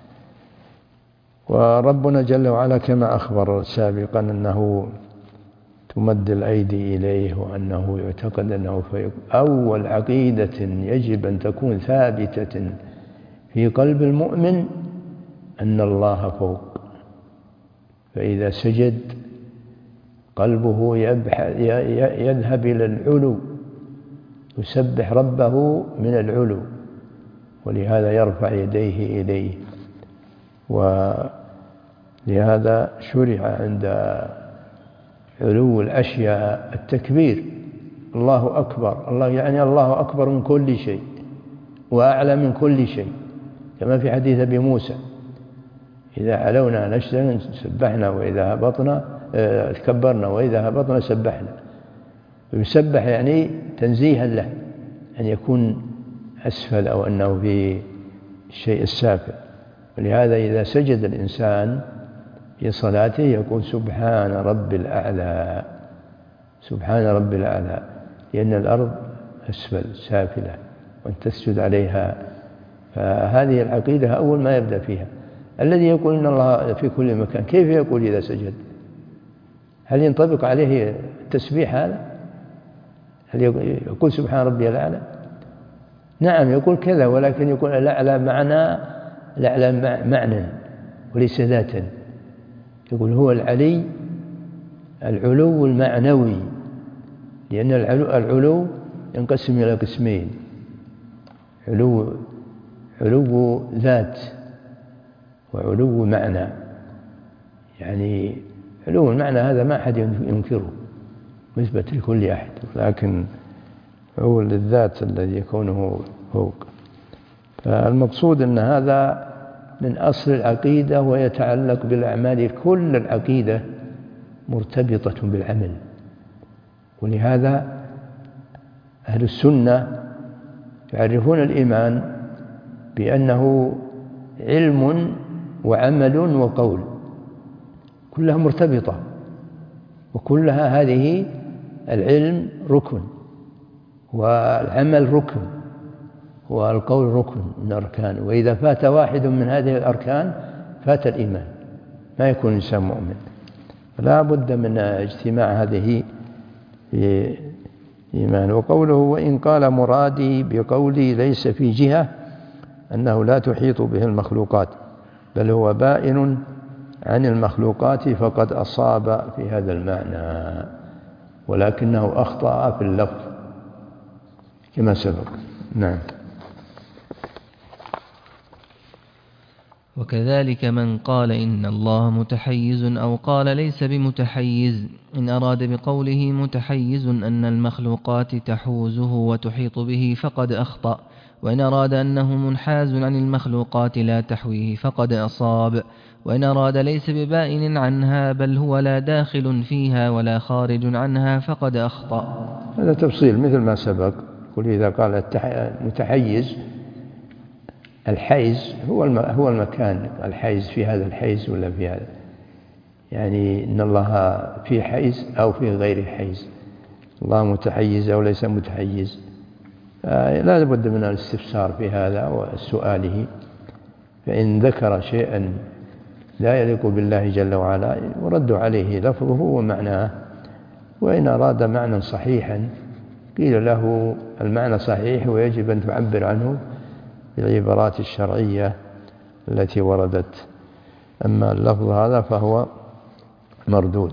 وربنا جل وعلا كما أخبر سابقا أنه تمد الأيدي إليه، وأنه يعتقد أنه أول عقيدة يجب أن تكون ثابتة في قلب المؤمن أن الله فوق، فإذا سجد قلبه يذهب إلى العلو، يسبح ربه من العلو، ولهذا يرفع يديه إليه. ولهذا شرع عند علو الأشياء التكبير، الله أكبر، الله يعني الله أكبر من كل شيء وأعلى من كل شيء، كما في حديث أبي موسى: إذا علونا نشزا سبحنا، وإذا هبطنا كبرنا، وإذا هبطنا سبحنا. ويسبح يعني تنزيها له، أن يكون أسفل أو أنه في الشيء السافل. ولهذا إذا سجد الإنسان في صلاته يقول سبحان رب الأعلى، سبحان رب الأعلى، لأن الأرض أسفل سافلة وأن تسجد عليها. فهذه العقيدة أول ما يبدأ فيها. الذي يقول إن الله في كل مكان، كيف يقول إذا سجد؟ هل ينطبق عليه التسبيح هذا؟ هل يقول سبحان ربي الأعلى؟ نعم يقول كذا، ولكن يقول الأعلى معنى وليس ذاتا. يقول هو العلي، العلو المعنوي، لأن العلو ينقسم إلى قسمين: علو ذات وعلو معنى. يعني علو المعنى هذا ما أحد ينكره، مثبت لكل أحد، لكن هو للذات الذي يكونه فوق. فالمقصود أن هذا من أصل العقيدة، ويتعلق بالأعمال. كل العقيدة مرتبطة بالعمل، ولهذا أهل السنة يعرفون الإيمان بأنه علم وعمل وقول، كلها مرتبطة، وكلها هذه العلم ركن، والعمل ركن، والقول ركن من الأركان. وإذا فات واحد من هذه الأركان فات الإيمان، ما يكون الإنسان مؤمن. لا بد من اجتماع هذه في إيمان. وقوله وإن قال مرادي بقولي ليس في جهة أنه لا تحيط به المخلوقات، بل هو بائن عن المخلوقات، فقد أصاب في هذا المعنى، ولكنه أخطأ في اللفظ كما سبق. نعم. وكذلك من قال إن الله متحيز أو قال ليس بمتحيز، إن أراد بقوله متحيز أن المخلوقات تحوزه وتحيط به فقد أخطأ، وإن أراد أنه منحاز عن المخلوقات لا تحويه فقد أصاب، وإن أراد ليس ببائن عنها بل هو لا داخل فيها ولا خارج عنها فقد أخطأ. هذا تفصيل مثل ما سبق. قل إذا قال متحيز، الحيز هو المكان، الحيز في هذا الحيز ولا في هذا، يعني إن الله في حيز أو في غير حيز، الله متحيز أو ليس متحيز. لا بد من الاستفسار في هذا وسؤاله، فإن ذكر شيئا لا يليق بالله جل وعلا يرد عليه لفظه ومعناه، وإن أراد معنى صحيحا قيل له المعنى صحيح ويجب أن تعبر عنه بالعبارات الشرعية التي وردت، أما اللفظ هذا فهو مردود.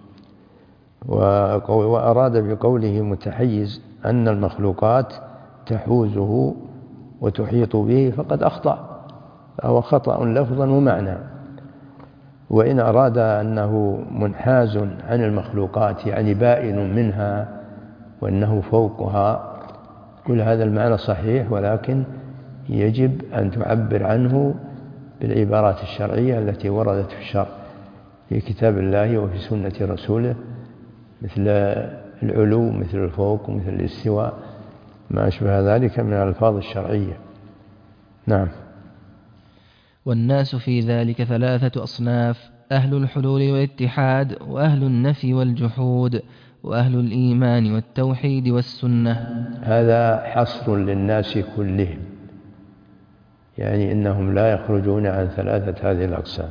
وأراد بقوله متحيز أن المخلوقات تحوزه وتحيط به فقد أخطأ، فهو خطأ لفظا ومعنى. وإن أراد أنه منحاز عن المخلوقات يعني بائن منها وأنه فوقها، كل هذا المعنى صحيح، ولكن يجب أن تعبر عنه بالعبارات الشرعية التي وردت في الشرع في كتاب الله وفي سنة رسوله، مثل العلو، مثل الفوق، مثل الاستواء، ما أشبه ذلك من الألفاظ الشرعية. نعم. والناس في ذلك ثلاثة أصناف: أهل الحلول والاتحاد، وأهل النفي والجحود، وأهل الإيمان والتوحيد والسنة. هذا حصر للناس كلهم، يعني إنهم لا يخرجون عن ثلاثة هذه الأقسام: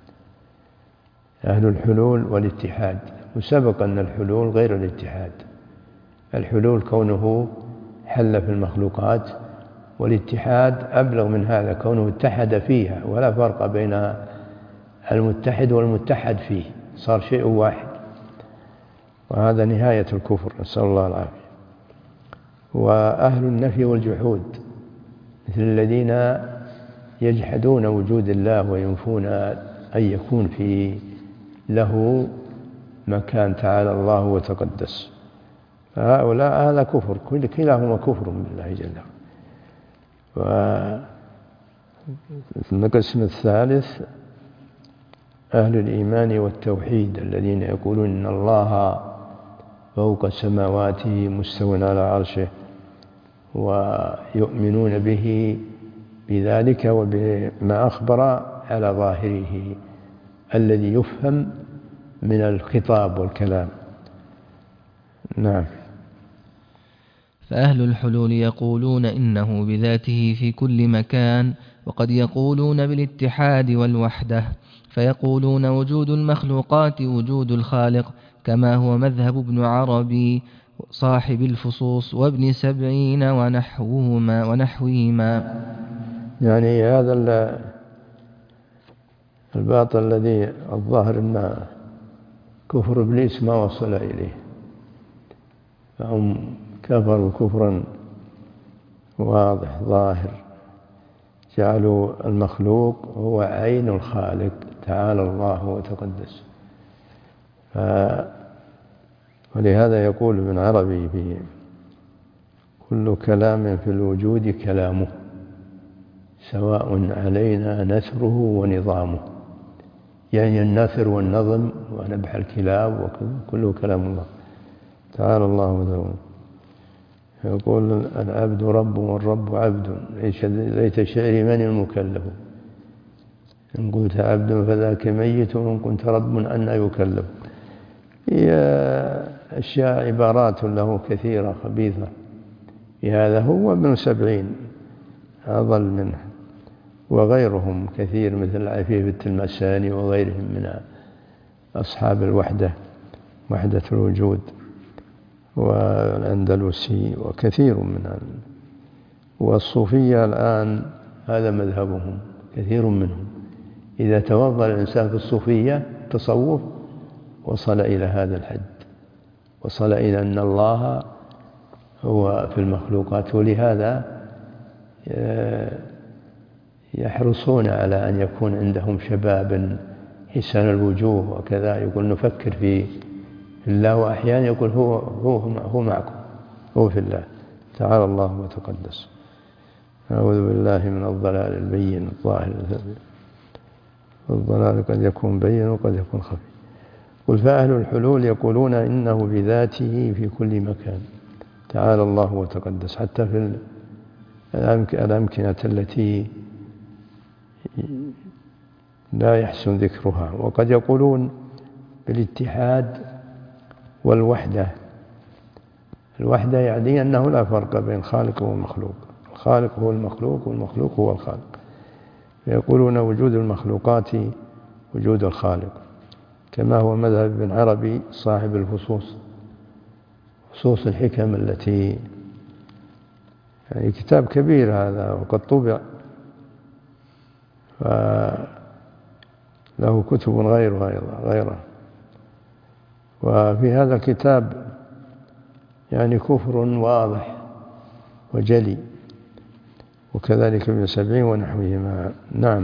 أهل الحلول والاتحاد. وسبق أن الحلول غير الاتحاد. الحلول كونه حل في المخلوقات، والاتحاد أبلغ من هذا كونه اتحد فيها، ولا فرق بين المتحد والمتحد فيه، صار شيء واحد، وهذا نهاية الكفر، نسأل الله العافية. وأهل النفي والجحود مثل الذين يجحدون وجود الله وينفون أن يكون في له مكان، تعالى الله وتقدس. فهؤلاء هذا كفر، كلاهما كفر بالله جل وعلا. والقسم الثالث أهل الإيمان والتوحيد الذين يقولون إن الله فوق سماواته مستوٍ على عرشه، ويؤمنون به بذلك وبما أخبر على ظاهره الذي يفهم من الخطاب والكلام. نعم. فأهل الحلول يقولون إنه بذاته في كل مكان، وقد يقولون بالاتحاد والوحدة، فيقولون وجود المخلوقات وجود الخالق، كما هو مذهب ابن عربي صاحب الفصوص وابن سبعين ونحوهما. يعني هذا الباطل الذي الظاهر أن كفر إبليس ما وصل إليه، فهم كفروا كفرا واضح ظاهر، جعلوا المخلوق هو عين الخالق تعالى الله وتقدس. ولهذا يقول ابن عربي في كل كلام في الوجود كلامه، سواء علينا نثره ونظامه، يعني النثر والنظم ونبح الكلاب وكله كلام الله تعالى الله وتعالى. يقول العبد رب والرب عبد، ليت شعري من المكلف، إن قلت عبد فذاك ميت، وإن كنت رب أن يكلف. هي أشياء عبارات له كثيرة خبيثة. هذا هو ابن سبعين أضل منه، وغيرهم كثير مثل عفيف التلمساني وغيرهم من أصحاب الوحدة، وحدة الوجود، والأندلسي وكثير من والصوفية الآن هذا مذهبهم كثير منهم. إذا توضأ الإنسان في الصوفية تصوف وصل إلى هذا الحد، وصل إلى أن الله هو في المخلوقات. ولهذا يحرصون على أن يكون عندهم شباب حسن الوجوه وكذا، يقول نفكر في الله، وأحيانا يقول هو معكم، هو في الله تعالى الله وتقدس. أعوذ بالله من الضلال البين الظاهر. الضلال قد يكون بين وقد يكون خفي. قل فأهل الحلول يقولون إنه بذاته في كل مكان تعالى الله وتقدس، حتى في الأمكنة التي لا يحسن ذكرها. وقد يقولون بالاتحاد والوحدة. الوحدة يعني أنه لا فرق بين الخالق والمخلوق، الخالق هو المخلوق والمخلوق هو الخالق. يقولون وجود المخلوقات وجود الخالق، كما هو مذهب ابن عربي صاحب الفصوص، فصوص الحكم التي يعني كتاب كبير هذا، وقد طبع، له كتب غيره. وفي هذا الكتاب يعني كفر واضح وجلي، وكذلك ابن سبعين ونحوهما. نعم.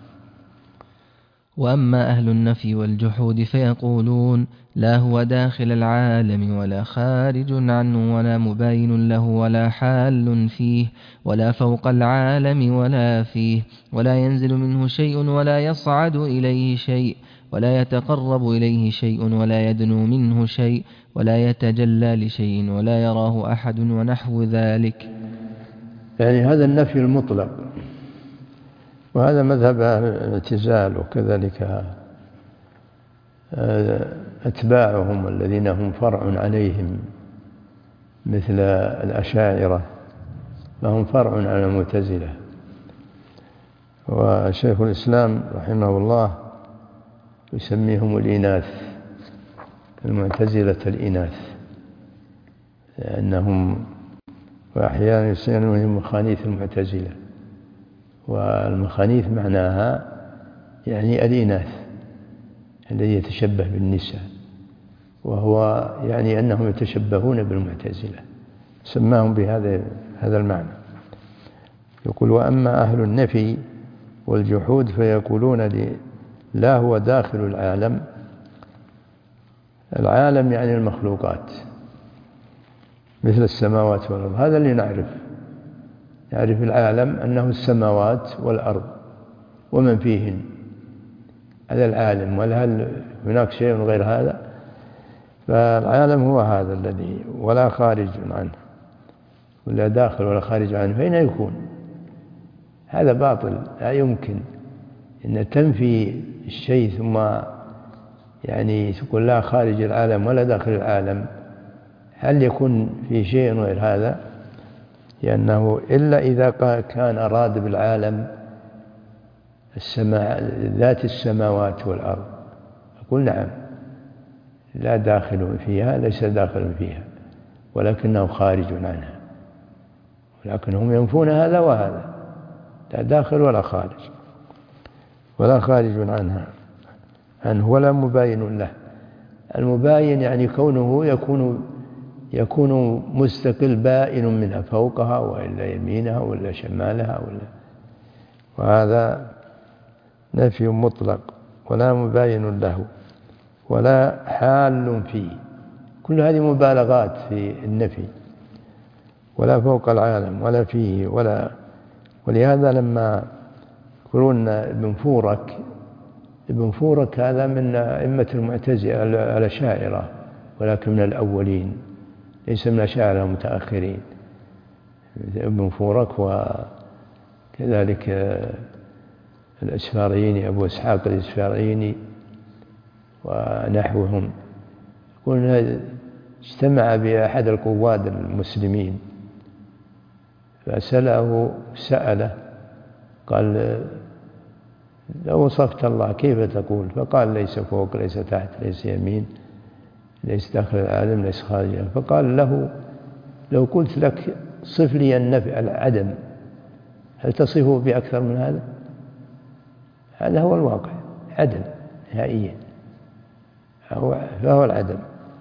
وأما أهل النفي والجحود فيقولون لا هو داخل العالم ولا خارج عنه ولا مباين له ولا حال فيه ولا فوق العالم ولا فيه، ولا ينزل منه شيء ولا يصعد إليه شيء ولا يتقرب إليه شيء ولا يدنو منه شيء ولا يتجلى لشيء ولا يراه أحد ونحو ذلك. يعني هذا النفي المطلق، وهذا مذهب الاعتزال وكذلك أتباعهم الذين هم فرع عليهم مثل الأشاعرة، فهم فرع على المعتزلة. وشيخ الإسلام رحمه الله يسميهم الإناث، المعتزلة الإناث، لأنهم وأحيانا يسمونهم مخانيث المعتزلة. والمخانيث معناها يعني الإناث الذي يتشبه بالنساء، وهو يعني أنهم يتشبهون بالمعتزلة، سماهم بهذا المعنى. يقول: وأما أهل النفي والجحود فيقولون لا هو داخل العالم. العالم يعني المخلوقات مثل السماوات والأرض، هذا اللي نعرف العالم أنه السماوات والأرض ومن فيهن، هذا العالم. وهل هناك شيء غير هذا؟ فالعالم هو هذا الذي ولا خارج عنه، ولا داخل ولا خارج عنه، فأين يكون؟ هذا باطل، لا يمكن أن تنفي الشيء ثم يعني تقول لا خارج العالم ولا داخل العالم. هل يكون في شيء غير هذا؟ لأنه إلا إذا كان أراد بالعالم ذات السماوات والأرض، أقول نعم، لا داخل فيها، ليس داخل فيها، ولكنه خارج عنها. ولكن هم ينفون هذا وهذا، لا داخل ولا خارج، ولا خارج عنه ولا مباين له. المباين يعني كونه يكون مستقل، بائن منها، فوقها وإلا يمينها ولا شمالها وهذا نفي مطلق. ولا مباين له ولا حال فيه، كل هذه مبالغات في النفي. ولا فوق العالم ولا فيه ولهذا لما يقولون ابن فورك هذا من أئمة المعتزلة الأشاعرة، ولكن من الأولين، ليس من الأشاعرة المتأخرين. ابن فورك وكذلك الإسفرايني، أبو إسحاق الإسفرايني ونحوهم، يقولون اجتمع بأحد القواد المسلمين فسأله قال: لو وصفت الله كيف تقول؟ فقال: ليس فوق، ليس تحت، ليس يمين، ليس داخل العالم، ليس خارجه. فقال له: لو قلت لك صف لي العدم، هل تصفه بأكثر من هذا؟ هذا هو الواقع، عدم نهائيا، فهو العدم.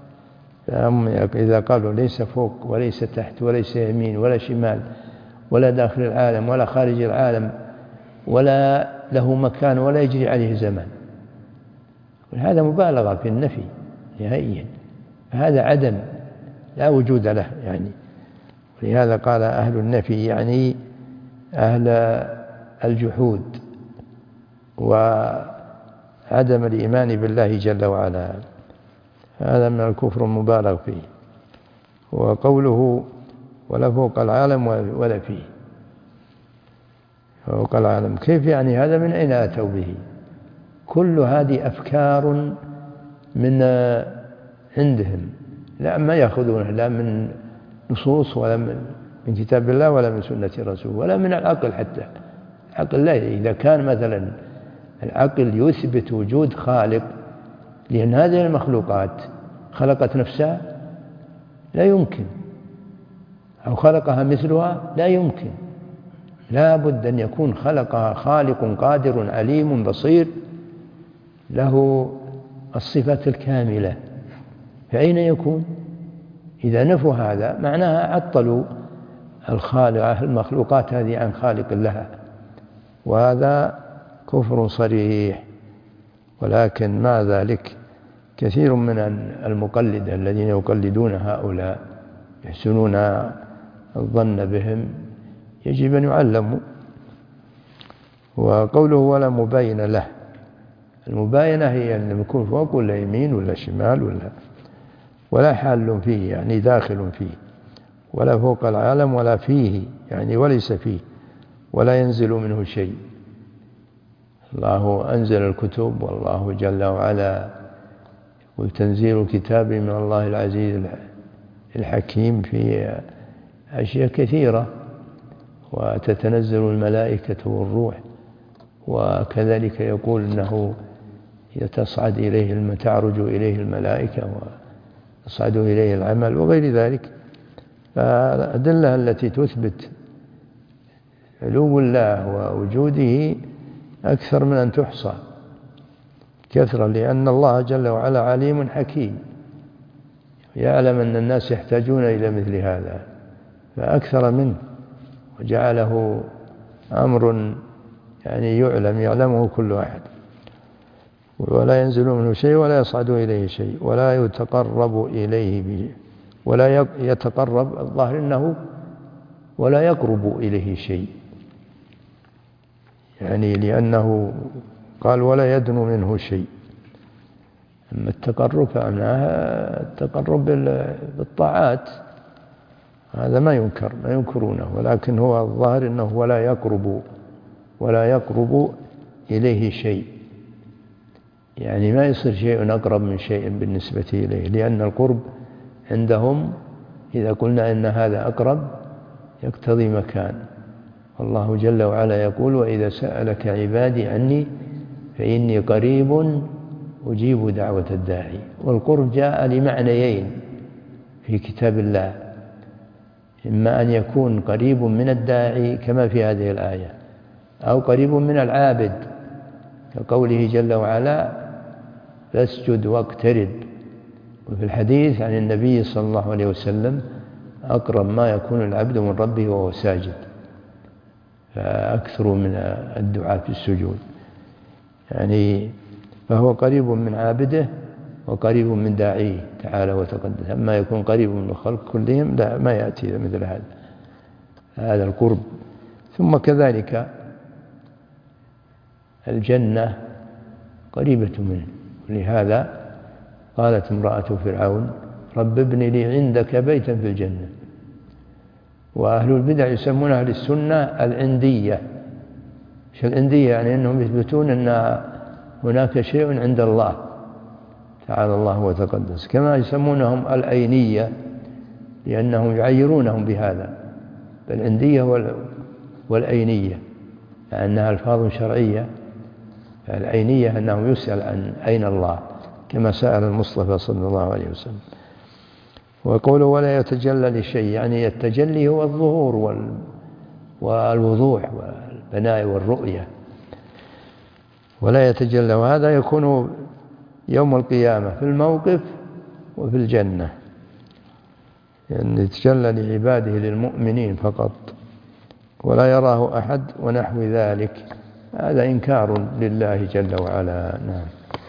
إذا قالوا ليس فوق وليس تحت وليس يمين ولا شمال ولا داخل العالم ولا خارج العالم ولا له مكان ولا يجري عليه زمان، هذا مبالغة في النفي نهائيا، فهذا عدم لا وجود له يعني. ولهذا قال أهل النفي يعني أهل الجحود وعدم الإيمان بالله جل وعلا، هذا من الكفر المبالغ فيه. وقوله: ولا فوق العالم ولا فيه، فوق العالم كيف يعني؟ هذا من أين أتوا به؟ كل هذه أفكار من عندهم، لا ما يأخذونها لا من نصوص ولا من كتاب الله ولا من سنة الرسول ولا من العقل. حتى العقل لا، إذا كان مثلا العقل يثبت وجود خالق، لأن هذه المخلوقات خلقت نفسها لا يمكن، أو خلقها مثلها لا يمكن، لا بد أن يكون خلقها خالق قادر عليم بصير له الصفات الكاملة، فأين يكون؟ إذا نفوا هذا معناها عطلوا الخالق المخلوقات هذه عن خالق لها، وهذا كفر صريح. ولكن مع ذلك كثير من المقلدة الذين يقلدون هؤلاء يحسنون الظن بهم، يجب أن يعلموا. وقوله: ولا مباين له، المباينة هي أن يكون فوق ولا يمين ولا شمال ولا حال فيه يعني داخل فيه، ولا فوق العالم ولا فيه يعني وليس فيه، ولا ينزل منه شيء. الله أنزل الكتب، والله جل وعلا قل تنزيل كتاب من الله العزيز الحكيم في أشياء كثيرة، وتتنزل الملائكة والروح، وكذلك يقول أنه تعرج إليه الملائكة ويصعد إليه العمل وغير ذلك. فالأدلة التي تثبت علو الله ووجوده أكثر من أن تحصى كثرة، لأن الله جل وعلا عليم حكيم يعلم أن الناس يحتاجون إلى مثل هذا فأكثر منه، وجعله أمر يعني يعلمه كل أحد، ولا ينزل منه شيء ولا يصعد إليه شيء ولا يتقرب إليه به، ولا يتقرب الظاهر أنه ولا يقرب إليه شيء، يعني لأنه قال ولا يدنو منه شيء. أما التقرب فمعناها التقرب بالطاعات، هذا ما ينكرونه، ولكن هو الظاهر أنه ولا يقرب إليه شيء، يعني ما يصير شيء أقرب من شيء بالنسبة إليه، لأن القرب عندهم إذا قلنا إن هذا أقرب يقتضي مكان. والله جل وعلا يقول وإذا سألك عبادي عني فإني قريب أجيب دعوة الداعي. والقرب جاء لمعنيين في كتاب الله، إما أن يكون قريب من الداعي كما في هذه الآية، أو قريب من العابد كقوله جل وعلا فاسجد واقترب. وفي الحديث عن النبي صلى الله عليه وسلم أقرب ما يكون العبد من ربه وهو ساجد، فأكثر من الدعاء في السجود، يعني فهو قريب من عابده وقريب من داعيه تعالى وتقدس. أما يكون قريب من الخلق كلهم لا، ما يأتي مثل هذا القرب. ثم كذلك الجنة قريبة منه، ولهذا قالت امرأة فرعون رب ابن لي عندك بيتا في الجنة. وأهل البدع يسمون أهل السنة العندية. شو العندية؟ يعني أنهم يثبتون أن هناك شيء عند الله تعالى الله وتقدس، كما يسمونهم العينية لأنهم يعيرونهم بهذا، العندية والعينية لأنها ألفاظ شرعية. العينية أنه يسأل عن أين الله كما سأل المصطفى صلى الله عليه وسلم. ويقول ولا يتجلى لشيء، يعني التجلي هو الظهور والوضوح والبناء والرؤية، ولا يتجلى، وهذا يكون يوم القيامة في الموقف وفي الجنة، يعني يتجلى لعباده للمؤمنين فقط ولا يراه أحد ونحو ذلك. هذا إنكار لله جل وعلا. نعم.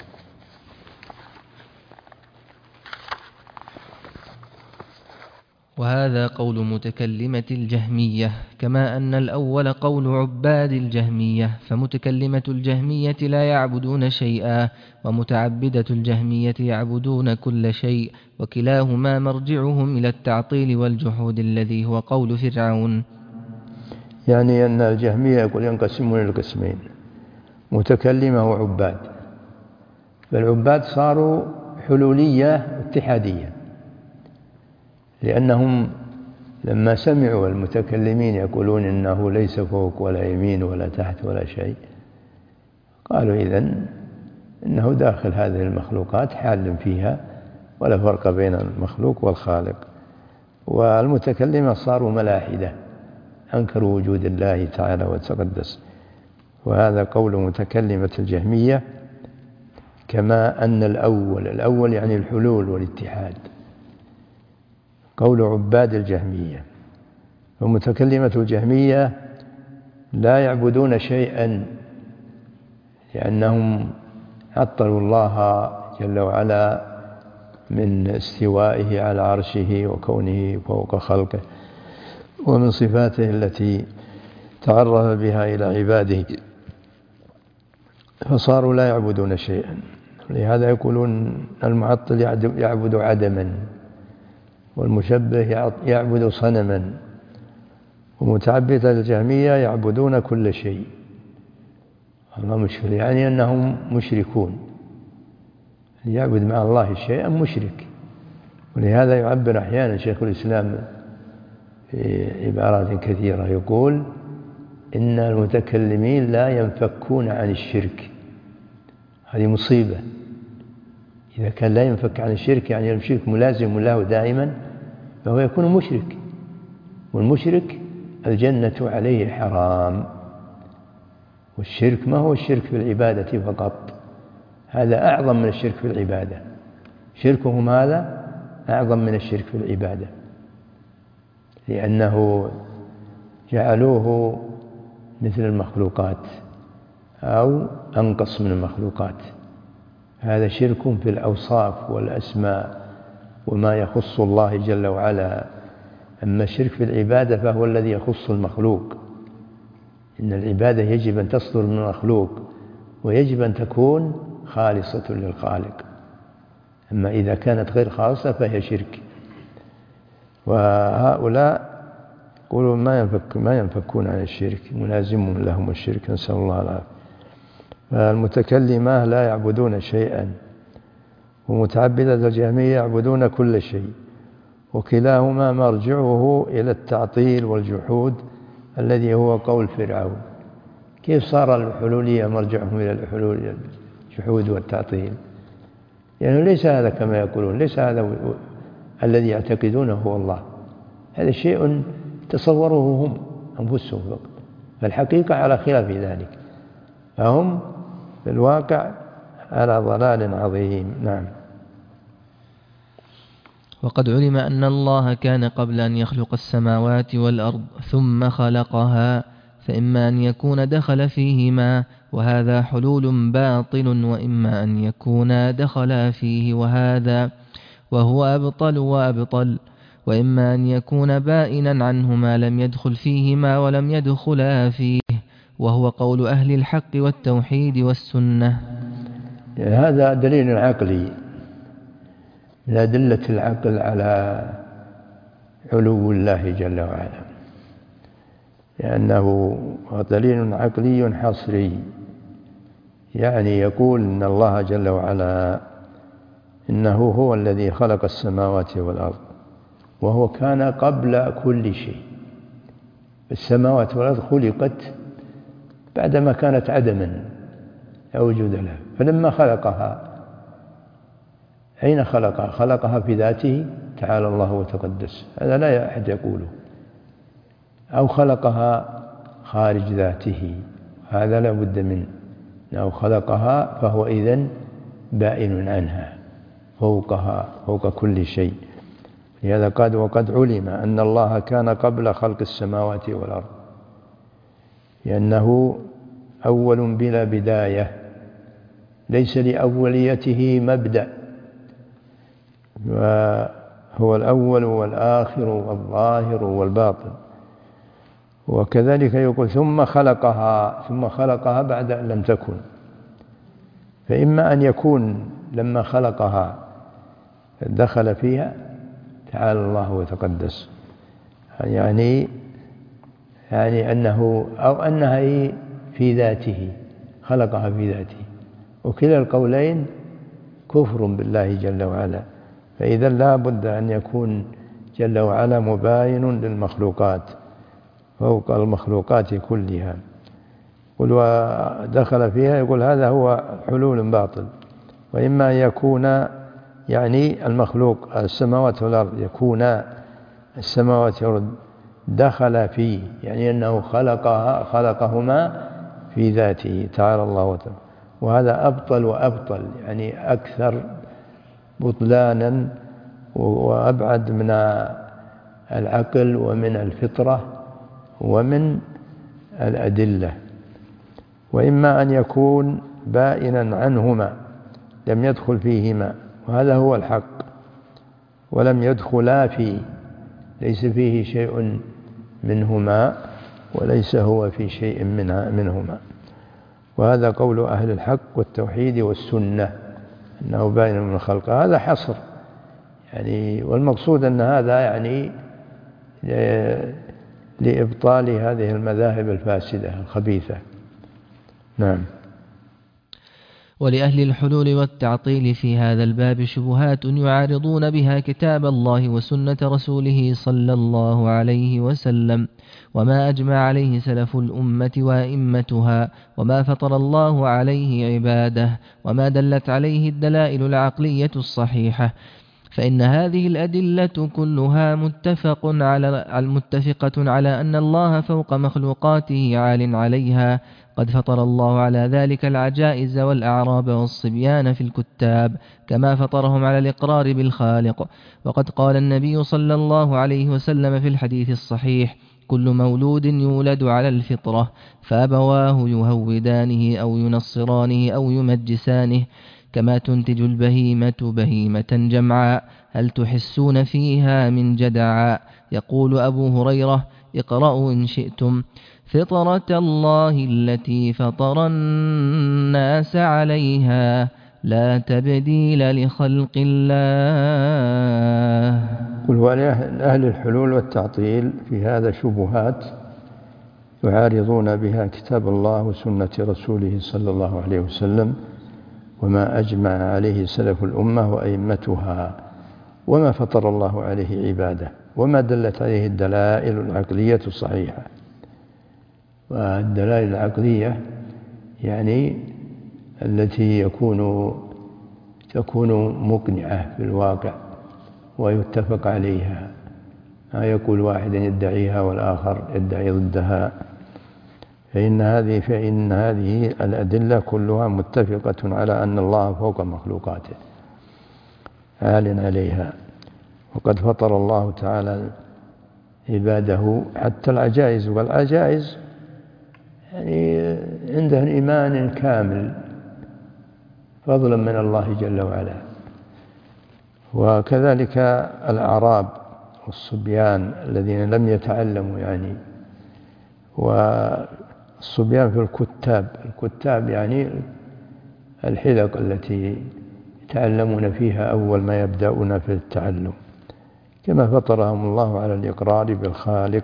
وهذا قول متكلمة الجهمية، كما أن الأول قول عباد الجهمية، فمتكلمة الجهمية لا يعبدون شيئا، ومتعبدة الجهمية يعبدون كل شيء، وكلاهما مرجعهم إلى التعطيل والجحود الذي هو قول فرعون. يعني أن الجهمية يقول ينقسمون إلى قسمين، متكلمة وعباد. فالعباد صاروا حلولية اتحادية، لأنهم لما سمعوا المتكلمين يقولون إنه ليس فوق ولا يمين ولا تحت ولا شيء، قالوا إذن إنه داخل هذه المخلوقات حال فيها ولا فرق بين المخلوق والخالق. والمتكلمة صاروا ملاحدة، أنكروا وجود الله تعالى وتقدس. وهذا قول متكلمة الجهمية، كما أن الأول يعني الحلول والاتحاد قول عباد الجهمية. ومتكلمة الجهمية لا يعبدون شيئا، لأنهم عطلوا الله جل وعلا من استوائه على عرشه وكونه فوق خلقه، ومن صفاته التي تعرف بها إلى عباده، فصاروا لا يعبدون شيئا. لهذا يقولون المعطل يعبد عدما، والمشبه يعبد صنما، ومتعبدة الجهمية يعبدون كل شيء. الله مشكل، يعني أنهم مشركون، يعبد مع الله شيئا مشرك. ولهذا يعبر أحيانا شيخ الإسلام في عبارات كثيرة يقول إن المتكلمين لا ينفكون عن الشرك. هذه مصيبة. إذا كان لا ينفك عن الشرك يعني الشرك ملازم له دائما فهو يكون مشرك، والمشرك الجنة عليه حرام. والشرك ما هو الشرك في العبادة فقط، هذا أعظم من الشرك في العبادة. شركهم هذا أعظم من الشرك في العبادة، لأنه جعلوه مثل المخلوقات أو أنقص من المخلوقات. هذا شرك في الأوصاف والأسماء وما يخص الله جل وعلا. أما الشرك في العبادة فهو الذي يخص المخلوق. إن العبادة يجب أن تصدر من المخلوق ويجب أن تكون خالصة للخالق. أما إذا كانت غير خالصة فهي شرك. وهؤلاء يقولون ما ينفكون عن الشرك، ملازم لهم الشرك، نسأل الله العافية. فالمتكلمة لا يعبدون شيئا، ومتعبدة الجهمية يعبدون كل شيء، وكلاهما مرجعه إلى التعطيل والجحود الذي هو قول فرعون. كيف صار الحلولية مرجعهم إلى الحلول الجحود والتعطيل؟ يعني ليس هذا كما يقولون، ليس هذا الذي يعتقدونه هو الله، هذا شيء تصوروه هم أنفسهم فقط، فالحقيقة على خلاف ذلك، فهم في الواقع على ضلال عظيم. نعم. وقد علم أن الله كان قبل أن يخلق السماوات والأرض ثم خلقها، فإما أن يكون دخل فيهما وهذا حلول باطل، وإما أن يكون دخل فيه وهو أبطل وأبطل، وإما أن يكون بائنا عنهما لم يدخل فيهما ولم يدخلا فيه، وهو قول أهل الحق والتوحيد والسنة. هذا دليل عقلي من أدلة العقل على علو الله جل وعلا، لأنه دليل عقلي حصري، يعني يقول إن الله جل وعلا إنه هو الذي خلق السماوات والأرض، وهو كان قبل كل شيء. السماوات والأرض خلقت بعدما كانت عدما لا وجود لها، فلما خلقها أين خلقها؟ خلقها في ذاته تعالى الله وتقدس، هذا لا أحد يقوله، أو خلقها خارج ذاته، هذا لا بد منه، أو خلقها فهو إذن بائن عنها فوقها فوق كل شيء. لهذا وقد علم أن الله كان قبل خلق السماوات والأرض، لأنه أول بلا بداية، ليس لأوليته مبدأ، وهو الأول والآخر والظاهر والباطن. وكذلك يقول ثم خلقها بعد أن لم تكن، فإما أن يكون لما خلقها دخل فيها تعالى الله وتقدس، يعني أنه أو أنها في ذاته خلقها في ذاته، وكلا القولين كفر بالله جل وعلا. فإذا لا بد أن يكون جل وعلا مباين للمخلوقات فوق المخلوقات كلها. قل ودخل فيها، يقول هذا هو حلول باطل. وإما أن يكون يعني المخلوق السماوات والأرض يكون السماوات والأرض دخل فيه، يعني أنه خلقهما في ذاته تعالى الله وتعالى، وهذا أبطل وأبطل، يعني أكثر بطلانا وأبعد من العقل ومن الفطرة ومن الأدلة. وإما أن يكون بائنا عنهما لم يدخل فيهما، وهذا هو الحق، ولم يدخلا فيه، ليس فيه شيء منهما وليس هو في شيء منهما. وهذا قول أهل الحق والتوحيد والسنة، أنه بائن من الخلق. هذا حصر يعني، والمقصود أن هذا يعني لإبطال هذه المذاهب الفاسدة الخبيثة. نعم. ولأهل الحلول والتعطيل في هذا الباب شبهات يعارضون بها كتاب الله وسنة رسوله صلى الله عليه وسلم، وما أجمع عليه سلف الأمة وأئمتها، وما فطر الله عليه عباده، وما دلت عليه الدلائل العقلية الصحيحة. فإن هذه الأدلة كلها متفقة على أن الله فوق مخلوقاته عال عليها، قد فطر الله على ذلك العجائز والأعراب والصبيان في الكتاب، كما فطرهم على الإقرار بالخالق. وقد قال النبي صلى الله عليه وسلم في الحديث الصحيح: كل مولود يولد على الفطرة، فأبواه يهودانه أو ينصرانه أو يمجسانه، كما تنتج البهيمة بهيمة جمعاء، هل تحسون فيها من جدعاء. يقول أبو هريرة: اقرأوا إن شئتم: فطرة الله التي فطر الناس عليها، لا تبديل لخلق الله. قل ولأهل الحلول والتعطيل في هذا شبهات يعارضون بها كتاب الله وسنة رسوله صلى الله عليه وسلم، وما أجمع عليه سلف الأمة وأئمتها، وما فطر الله عليه عباده، وما دلت عليه الدلائل العقلية الصحيحة. والدلائل العقلية يعني التي تكون مقنعة في الواقع ويتفق عليها، ما يقول واحد يدعيها والآخر يدعي ضدها. فإن هذه الأدلة كلها متفقة على أن الله فوق مخلوقاته عال عليها، وقد فطر الله تعالى عباده حتى العجائز، والعجائز يعني عندها إيمان كامل فضلا من الله جل وعلا. وكذلك الأعراب والصبيان الذين لم يتعلموا، يعني والصبيان في الكتاب يعني الحلق التي يتعلمون فيها أول ما يبدأون في التعلم، كما فطرهم الله على الإقرار بالخالق.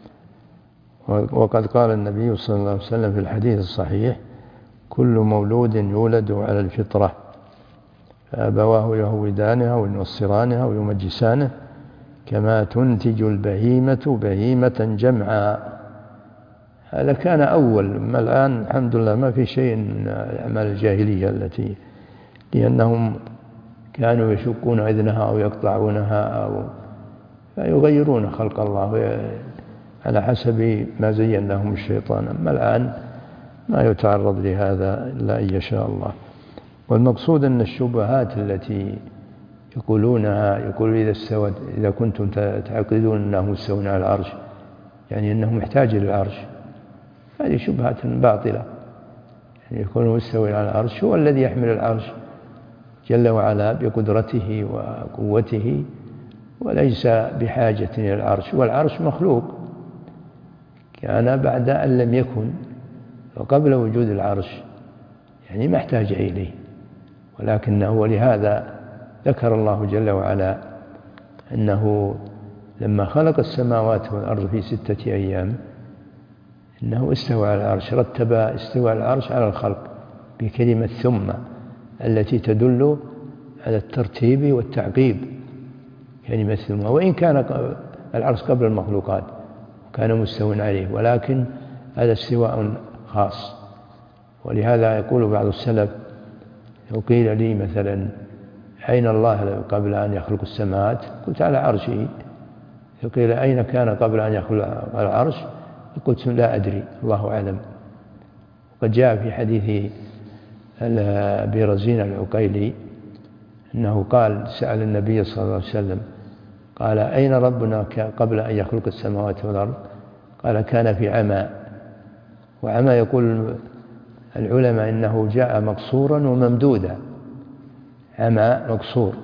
وقد قال النبي صلى الله عليه وسلم في الحديث الصحيح: كل مولود يولد على الفطرة، فأبواه يهودانه أو ينصرانه أو يمجسانه، كما تنتج البهيمة بهيمة جمعاء. هذا كان أول، ما الآن الحمد لله ما في شيء من أعمال الجاهلية لأنهم كانوا يشقون إذنها أو يقطعونها أو يغيرون خلق الله على حسب ما زين لهم الشيطان. أما الآن ما يتعرض لهذا إلا أن يشاء الله. والمقصود أن الشبهات التي يقولونها، إذا كنتم تعتقدون أنه مستوى على العرش، يعني أنه محتاج للعرش، هذه شبهات باطلة. يعني يكون مستوى على العرش، هو الذي يحمل العرش جل وعلا بقدرته وقوته، وليس بحاجة إلى العرش. والعرش مخلوق كان بعد أن لم يكن، وقبل وجود العرش، يعني ما احتاج إليه. ولهذا ذكر الله جل وعلا أنه لما خلق السماوات والأرض في 6 أيام إنه استوى على العرش، رتب استواء العرش على الخلق بكلمة ثم، التي تدل على الترتيب والتعقيب، كلمة ثم. وإن كان العرش قبل المخلوقات كان مستوى عليه، ولكن هذا استواء خاص. ولهذا يقول بعض السلف: لو قيل لي مثلا أين الله قبل أن يخلق السماوات؟ قلت على عرشه. لو قيل أين كان قبل أن يخلق العرش؟ قلت لا أدري، الله أعلم. وقد جاء في حديث أبي رزين العقيلي أنه قال: سأل النبي صلى الله عليه وسلم قال: أين ربنا قبل أن يخلق السماوات والأرض؟ قال: كان في عمى. وعمى يقول العلماء إنه جاء مقصورا وممدودا، عمى مقصور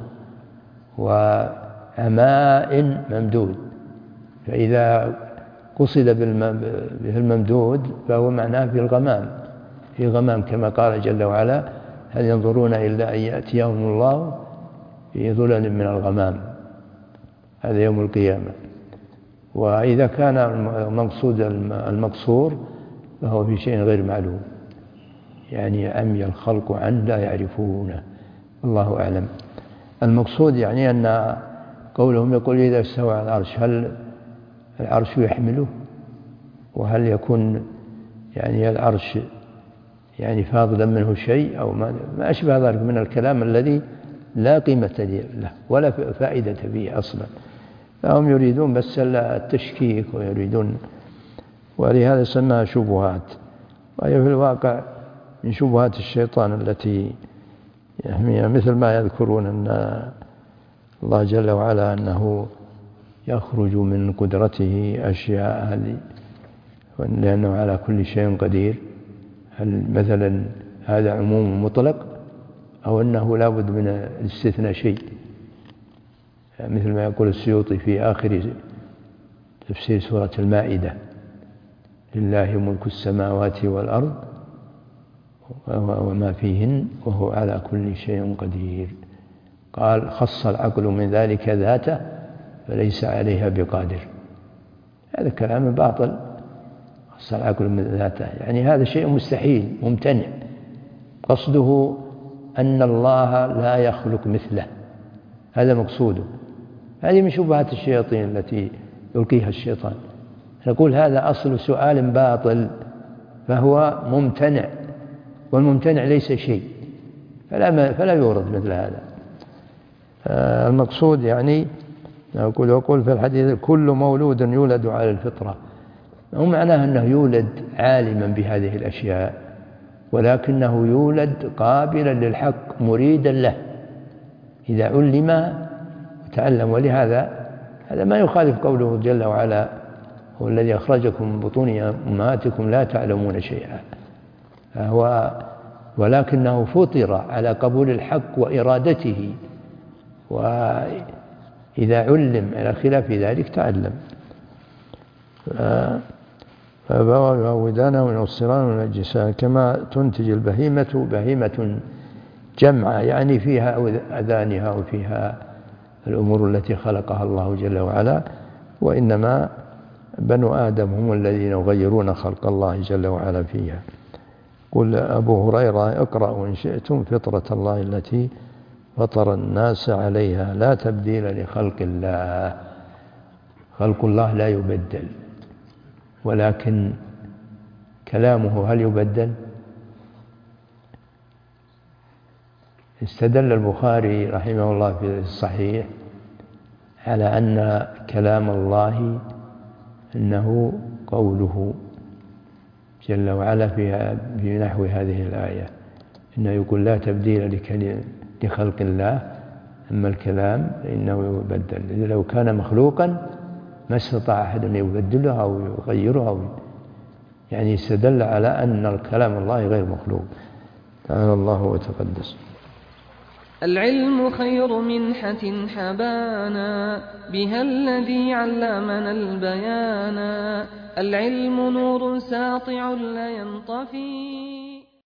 وعماء ممدود، فإذا قصد به الممدود فهو معناه في الغمام، في غمام، كما قال جل وعلا: هل ينظرون إلا أن يأتيهم الله في ظلل من الغمام، هذا يوم القيامة. وإذا كان المقصود المقصور فهو في شيء غير معلوم، يعني عمي الخلق عنه لا يعرفونه، الله أعلم. المقصود يعني أن قولهم يقول إذا استوى على العرش هل العرش يحمله، وهل يكون يعني العرش يعني فاضلا منه شيء أو ما أشبه ذلك من الكلام الذي لا قيمة له ولا فائدة فيه أصلا. فهم يريدون بس التشكيك ويريدون، ولهذا سماها شبهات، وهي في الواقع من شبهات الشيطان التي يحميها، مثل ما يذكرون أن الله جل وعلا أنه يخرج من قدرته أشياء لأنه على كل شيء قدير. هل مثلا هذا عموم مطلق أو أنه لا بد من الاستثناء شيء، مثل ما يقول السيوطي في آخر تفسير سورة المائدة: لله ملك السماوات والأرض وما فيهن وهو على كل شيء قدير. قال: خص العقل من ذلك ذاته فليس عليها بقادر. هذا كلام باطل. خص العقل من ذاته يعني هذا شيء مستحيل ممتنع، قصده أن الله لا يخلق مثله، هذا مقصوده. هذه من شبهات الشياطين التي يلقيها الشيطان. نقول هذا أصل سؤال باطل فهو ممتنع، والممتنع ليس شيء، فلا يورد مثل هذا. المقصود يعني يقول في الحديث: كل مولود يولد على الفطرة. مو معناه أنه يولد عالما بهذه الأشياء، ولكنه يولد قابلا للحق مريدا له إذا علم وتعلم. ولهذا هذا ما يخالف قوله جل وعلا: هو الذي أخرجكم من بطون أمهاتكم لا تعلمون شيئا. ولكنه فطر على قبول الحق وإرادته، وإذا علم على خلاف ذلك تعلم. فبودانه وينصران من الجسال كما تنتج البهيمة بهيمة جمعة، يعني فيها أذانها وفيها الأمور التي خلقها الله جل وعلا، وإنما بنو آدم هم الذين يغيرون خلق الله جل وعلا فيها. قل أبو هريرة: اقرأوا إن شئتم فطرة الله التي فطر الناس عليها لا تبديل لخلق الله. خلق الله لا يبدل، ولكن كلامه هل يبدل؟ استدل البخاري رحمه الله في الصحيح على أن كلام الله إنه قوله جل وعلا في نحو هذه الآية، إنه يقول لا تبديل لخلق الله، أما الكلام فإنه يبدل. إذا لو كان مخلوقا ما استطاع أحد أن يبدلها أو يغيرها، يعني استدل على أن كلام الله غير مخلوق. تعالى الله وتقدس. العلم خير منحة حبانا، بها الذي علمنا البيانا. العلم نور ساطع لا ينطفي.